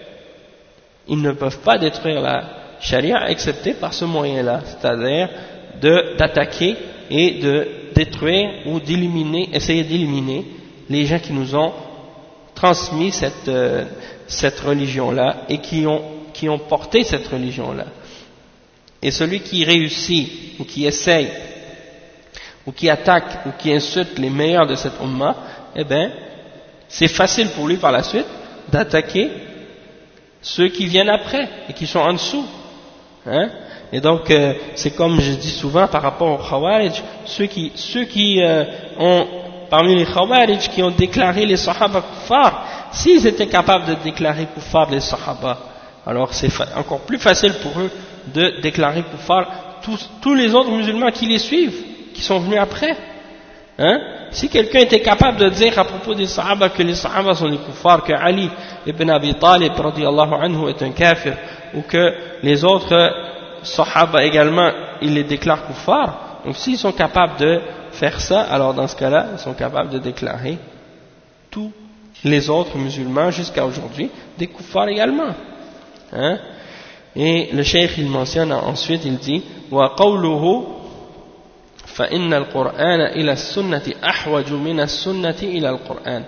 ils ne peuvent pas détruire la charia excepté par ce moyen-là, c'est-à-dire d'attaquer et de détruire ou d'éliminer, essayer d'éliminer les gens qui nous ont transmis cette religion-là et qui ont porté cette religion-là. Et celui qui réussit ou qui essaye ou qui attaque ou qui insulte les meilleurs de cette umma, eh bien, c'est facile pour lui par la suite d'attaquer ceux qui viennent après et qui sont en dessous. Hein? Et donc, c'est comme je dis souvent par rapport aux Khawarij, ceux qui ont, parmi les Khawarij, qui ont déclaré les Sahaba kuffar, s'ils étaient capables de déclarer kuffar les Sahaba, alors c'est encore plus facile pour eux de déclarer kuffar tous les autres musulmans qui les suivent, qui sont venus après. Hein? Si quelqu'un était capable de dire à propos des Sahaba que les Sahaba sont des kuffars, que Ali ibn Abi Talib radiyallahu anhu est un kafir, ou que les autres Sahaba également, ils les déclarent kuffars, donc s'ils sont capables de faire ça, alors dans ce cas-là, ils sont capables de déclarer tous les autres musulmans jusqu'à aujourd'hui des kuffars également. Hein? Et le cheikh il mentionne ensuite, il dit wa qawluhu فإن القرآن إلى السنة أحوج من السنة إلى القرآن.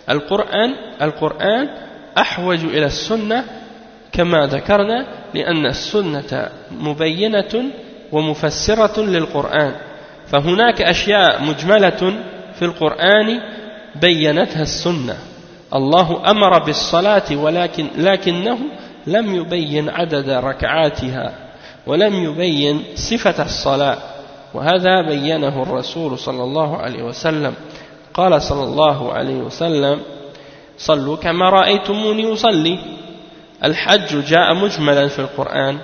القرآن أحوج إلى السنة كما ذكرنا لأن السنة مبينة ومفسرة للقرآن، فهناك أشياء مجملة في القرآن بينتها السنة. الله أمر بالصلاة لكنه لم يبين عدد ركعاتها ولم يبين صفة الصلاة، وهذا بينه الرسول صلى الله عليه وسلم. قال صلى الله عليه وسلم صلوا كما رأيتموني أصلي. الحج جاء مجملا في القرآن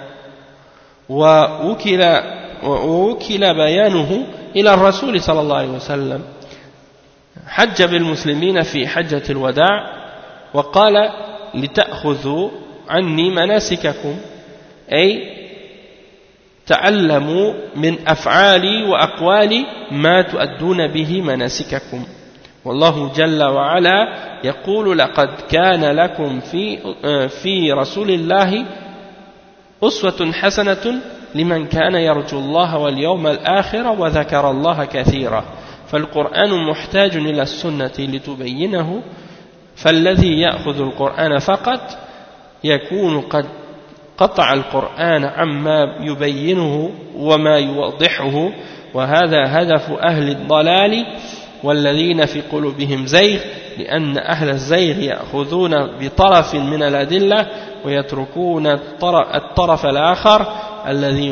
ووكل بيانه إلى الرسول صلى الله عليه وسلم. حج بالمسلمين في حجة الوداع وقال لتأخذوا عني مناسككم، أي تعلموا من أفعالي وأقوالي ما تؤدون به مناسككم. والله جل وعلا يقول لقد كان لكم في رسول الله أسوة حسنة لمن كان يرجو الله واليوم الآخر وذكر الله كثيرا. فالقرآن محتاج إلى السنة لتبينه، فالذي يأخذ القرآن فقط يكون قد قطع القرآن عما يبينه وما يوضحه، وهذا هدف أهل الضلال والذين في قلوبهم زيغ، لأن أهل الزيغ يأخذون بطرف من الأدلة ويتركون الطرف الآخر الذي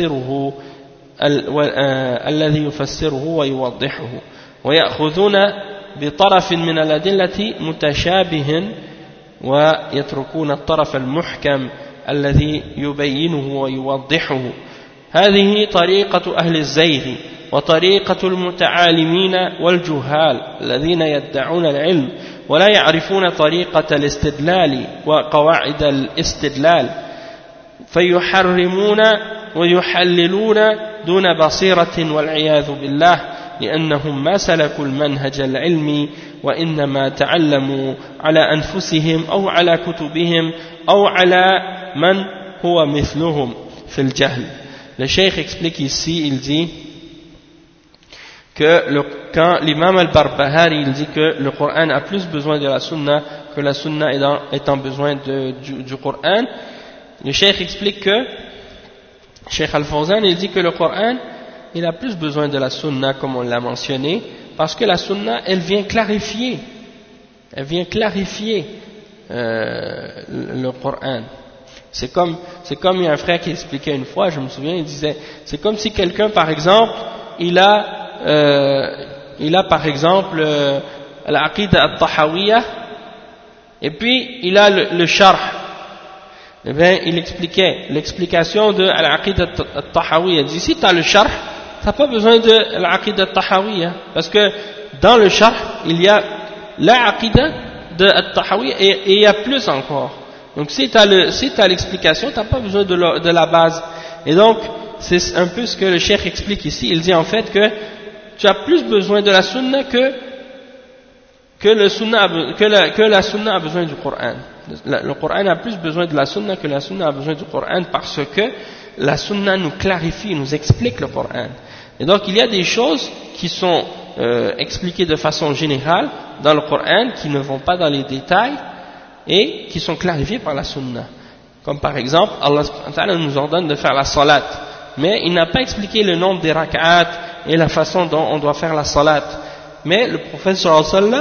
يفسره ويوضحه، ويأخذون بطرف من الأدلة متشابه ويتركون الطرف المحكم الذي يبينه ويوضحه. هذه طريقة أهل الزيغ وطريقة المتعالمين والجهال الذين يدعون العلم ولا يعرفون طريقة الاستدلال وقواعد الاستدلال، فيحرمون ويحللون دون بصيرة والعياذ بالله، لأنهم ما سلكوا المنهج العلمي وإنما تعلموا على أنفسهم أو على كتبهم أو على من هو مثلهم في الجهل. Le cheikh explique ici, il dit quand l'imam al-Barbahari il dit que le Coran a plus besoin de la sunna que la sunna étant besoin du Coran, le cheikh explique que Cheikh Al-Fawzan il dit que le Coran il a plus besoin de la sunna comme on l'a mentionné parce que la sunna elle vient clarifier le Coran. C'est comme il y a un frère qui expliquait une fois, je me souviens, il disait c'est comme si quelqu'un par exemple il a par exemple l'Aqidah al-Tahawiyya et puis il a le Sharh. Eh bien, il expliquait l'explication de l'Aqidah al-Tahawiyya. Il dit si tu as le Sharh, tu n'as pas besoin de l'Aqidah al-Tahawiyya parce que dans le Sharh il y a l'Aqidah al-Tahawiyya et il y a plus encore. Donc si tu as l'explication, tu n'as pas besoin de la base. Et donc c'est un peu ce que le cheikh explique ici. Il dit en fait que tu as plus besoin de la sunna que la sunna a besoin du Coran. Le Coran a plus besoin de la sunna que la sunna a besoin du Coran parce que la sunna nous clarifie, nous explique le Coran. Et donc il y a des choses qui sont expliquées de façon générale dans le Coran qui ne vont pas dans les détails et qui sont clarifiées par la sunna. Comme par exemple, Allah nous ordonne de faire la salat, mais il n'a pas expliqué le nombre des rak'at et la façon dont on doit faire la salat. Mais le prophète sallallahu alayhi wa sallam,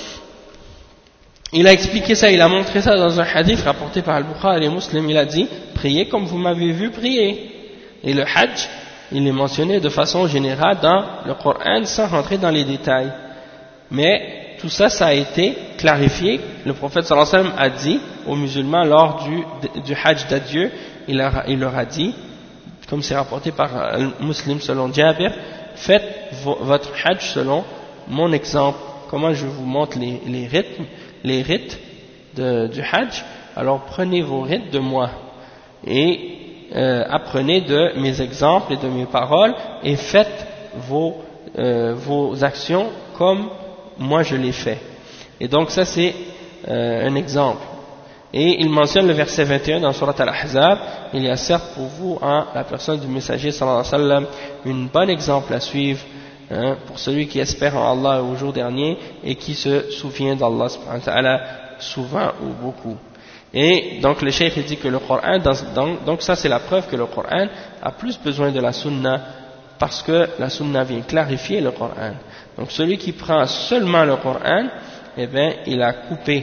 il a expliqué ça, il a montré ça dans un hadith rapporté par Al-Bukhari et Muslim. Il a dit, priez comme vous m'avez vu prier. Et le hajj, il est mentionné de façon générale dans le Coran sans rentrer dans les détails. Mais tout ça, ça a été clarifié. Le prophète sallallahu alayhi wa sallam a dit aux musulmans lors du hajj d'adieu, il leur a dit, comme c'est rapporté par Muslim selon Jabir, faites votre hajj selon mon exemple. Comment je vous montre les rites du hajj, alors prenez vos rites de moi et apprenez de mes exemples et de mes paroles et faites vos actions comme moi je l'ai fait. Et donc ça c'est un exemple. Et il mentionne le verset 21 dans Surat Al-Ahzab, il y a certes pour vous, la personne du messager sallallahu alayhi wa sallam, un bon exemple à suivre, pour celui qui espère en Allah au jour dernier et qui se souvient d'Allah subhanahu wa ta'ala souvent ou beaucoup. Et donc le cheikh dit que le Coran, donc ça c'est la preuve que le Coran a plus besoin de la sunna parce que la sunna vient clarifier le Coran. Donc celui qui prend seulement le Coran, eh bien il a coupé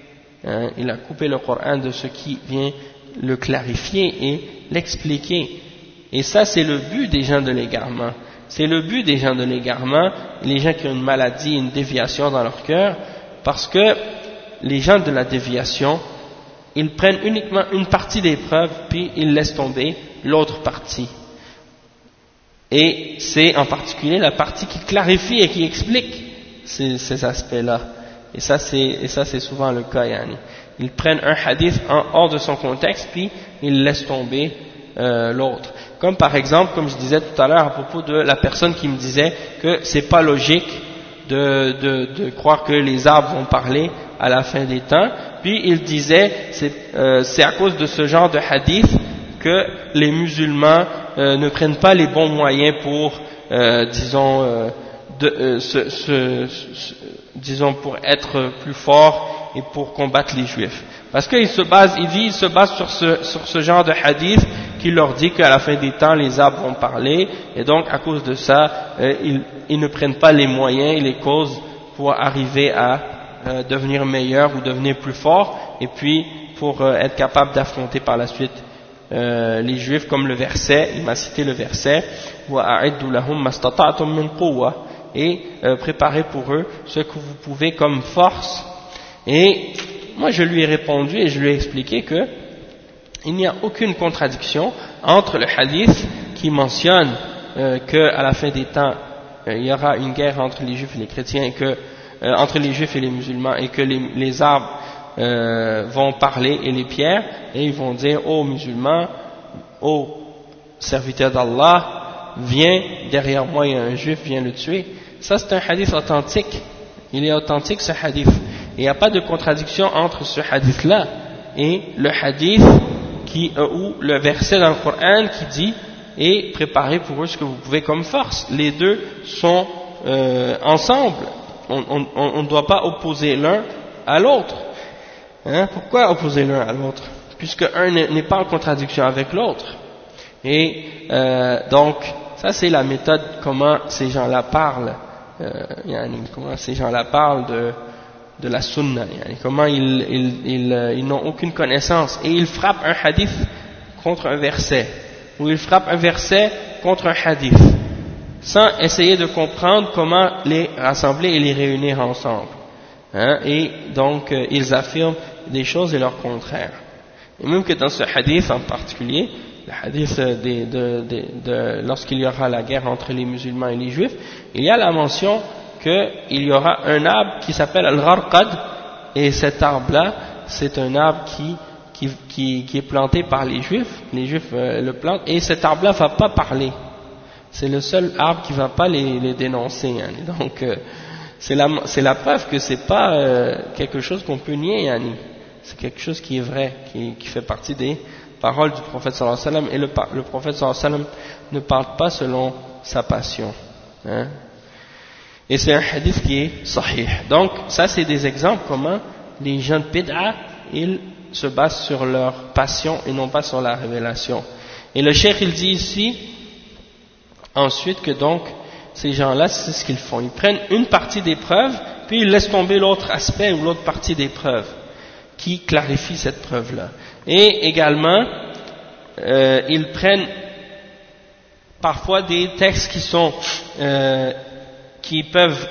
le Coran de ce qui vient le clarifier et l'expliquer. Et ça c'est le but des gens de l'égarement. C'est le but des gens de l'égarement, les gens qui ont une maladie, une déviation dans leur cœur, parce que les gens de la déviation, ils prennent uniquement une partie des preuves, puis ils laissent tomber l'autre partie. Et c'est en particulier la partie qui clarifie et qui explique ces aspects-là. Et ça c'est souvent le cas, yani. Ils prennent un hadith hors de son contexte, puis ils laissent tomber l'autre. Comme par exemple, comme je disais tout à l'heure à propos de la personne qui me disait que c'est pas logique de croire que les arbres vont parler à la fin des temps, puis il disait c'est à cause de ce genre de hadith que les musulmans ne prennent pas les bons moyens pour disons pour être plus forts et pour combattre les juifs. Parce qu'il se base sur ce genre de hadith qui leur dit qu'à la fin des temps les arbres vont parler, et donc à cause de ça ils ne prennent pas les moyens et les causes pour arriver à devenir meilleurs ou devenir plus forts, et puis pour être capable d'affronter par la suite les juifs, comme le verset, il m'a cité le verset وَأَعِدُّ لَهُمْ مَا اسْتَطَعْتُم مِّن قُوَّةٍ, et préparez pour eux ce que vous pouvez comme force. Et moi je lui ai répondu et je lui ai expliqué que il n'y a aucune contradiction entre le hadith qui mentionne qu'à la fin des temps il y aura une guerre entre les juifs et les chrétiens, et entre les juifs et les musulmans, et que les arbres vont parler et les pierres, et ils vont dire ô musulmans, ô serviteur d'Allah, viens derrière moi, il y a un juif, viens le tuer. Ça c'est un hadith authentique, il est authentique ce hadith, et il n'y a pas de contradiction entre ce hadith là et le hadith ou le verset dans le Coran qui dit et préparez pour eux ce que vous pouvez comme force. Les deux sont ensemble. On ne doit pas opposer l'un à l'autre. Hein? Pourquoi opposer l'un à l'autre? Puisque un n'est pas en contradiction avec l'autre. Et donc, ça c'est la méthode comment ces gens-là parlent. Comment ces gens-là parlent de la sunna. Comment ils n'ont aucune connaissance. Et ils frappent un hadith contre un verset. Ou ils frappent un verset contre un hadith. Sans essayer de comprendre comment les rassembler et les réunir ensemble. Hein? Et donc, ils affirment des choses et leur contraire. Et même que dans ce hadith en particulier, le hadith lorsqu'il y aura la guerre entre les musulmans et les juifs, il y a la mention qu'il y aura un arbre qui s'appelle Al-Gharqad, et cet arbre-là, c'est un arbre qui est planté par les juifs le plantent, et cet arbre-là ne va pas parler. C'est le seul arbre qui ne va pas les dénoncer. Hein. Donc, c'est la preuve que c'est pas quelque chose qu'on peut nier. Hein. C'est quelque chose qui est vrai, qui fait partie des paroles du prophète sallallahu alayhi wa sallam. Et le prophète sallallahu alayhi wa sallam ne parle pas selon sa passion. Hein. Et c'est un hadith qui est sahih. Donc, ça c'est des exemples comment les gens de bid'a, ils se basent sur leur passion et non pas sur la révélation. Et le cheikh il dit ici, ensuite que donc, ces gens-là, c'est ce qu'ils font. Ils prennent une partie des preuves, puis ils laissent tomber l'autre aspect ou l'autre partie des preuves, qui clarifie cette preuve-là. Et également, ils prennent parfois des textes qui peuvent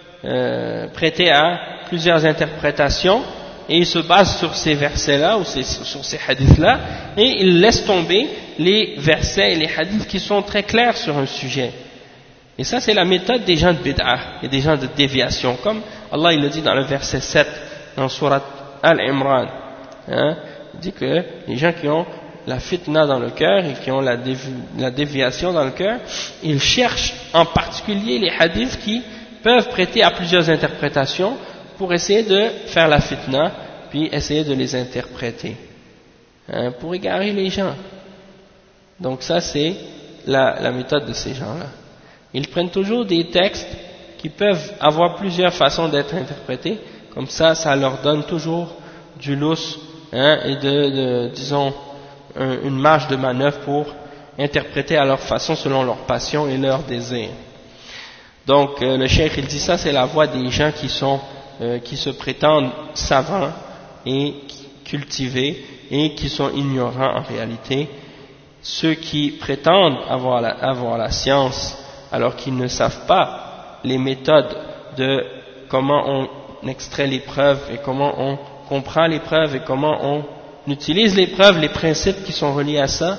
prêter à plusieurs interprétations, et ils se basent sur ces versets-là, ou sur ces hadiths-là, et ils laissent tomber les versets et les hadiths qui sont très clairs sur un sujet. Et ça, c'est la méthode des gens de bid'ah et des gens de déviation. Comme Allah il le dit dans le verset 7, dans Surat Al-Imran. Hein, il dit que les gens qui ont la fitna dans le cœur et qui ont la déviation dans le cœur, ils cherchent en particulier les hadiths qui peuvent prêter à plusieurs interprétations pour essayer de faire la fitna, puis essayer de les interpréter. Hein, pour égarer les gens. Donc ça, c'est la méthode de ces gens-là. Ils prennent toujours des textes qui peuvent avoir plusieurs façons d'être interprétés, comme ça, ça leur donne toujours du lousse, hein, et disons, une marge de manœuvre pour interpréter à leur façon, selon leur passion et leur désir. Donc, le cheikh, il dit ça, c'est la voie des gens qui se prétendent savants et cultivés et qui sont ignorants en réalité. Ceux qui prétendent avoir la science, alors qu'ils ne savent pas les méthodes de comment on extrait les preuves et comment on comprend les preuves et comment on utilise les preuves, les principes qui sont reliés à ça,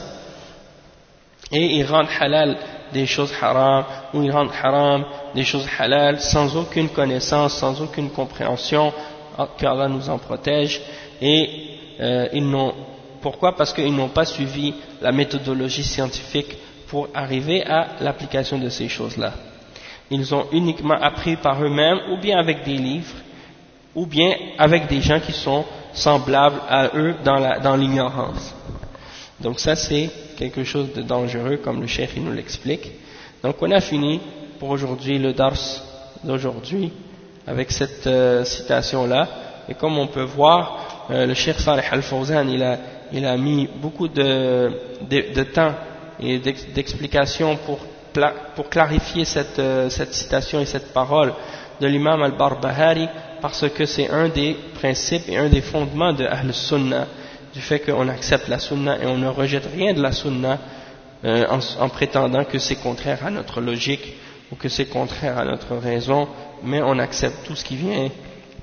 et ils rendent halal des choses haram, ou ils rendent haram des choses halal sans aucune connaissance, sans aucune compréhension, qu'Allah nous en protège. Et pourquoi? Parce qu'ils n'ont pas suivi la méthodologie scientifique pour arriver à l'application de ces choses-là. Ils ont uniquement appris par eux-mêmes, ou bien avec des livres, ou bien avec des gens qui sont semblables à eux dans l'ignorance. Donc ça, c'est quelque chose de dangereux, comme le cheikh nous l'explique. Donc on a fini pour aujourd'hui le dars d'aujourd'hui avec cette citation-là. Et comme on peut voir, le cheikh Salih Al-Fawzan, il a mis beaucoup de temps et d'explications pour clarifier cette citation et cette parole de l'imam al-Barbahari, parce que c'est un des principes et un des fondements de Ahl-Sunnah, du fait qu'on accepte la Sunnah et on ne rejette rien de la Sunnah en prétendant que c'est contraire à notre logique ou que c'est contraire à notre raison, mais on accepte tout ce qui vient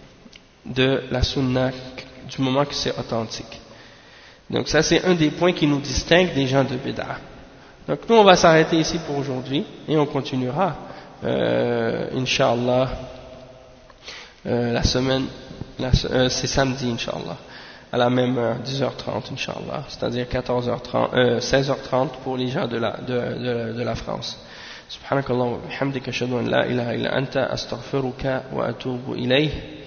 de la Sunnah du moment que c'est authentique. Donc ça, c'est un des points qui nous distingue des gens de Bid'ah. Donc nous, on va s'arrêter ici pour aujourd'hui et on continuera, Inch'Allah, la semaine, c'est samedi, Inch'Allah, à la même heure, 10h30, Inch'Allah, c'est-à-dire 16h30 pour les gens de la France. Subhanakallah wa bihamdika ashhadu an la ilaha illa anta astaghfiruka wa atubu ilayh.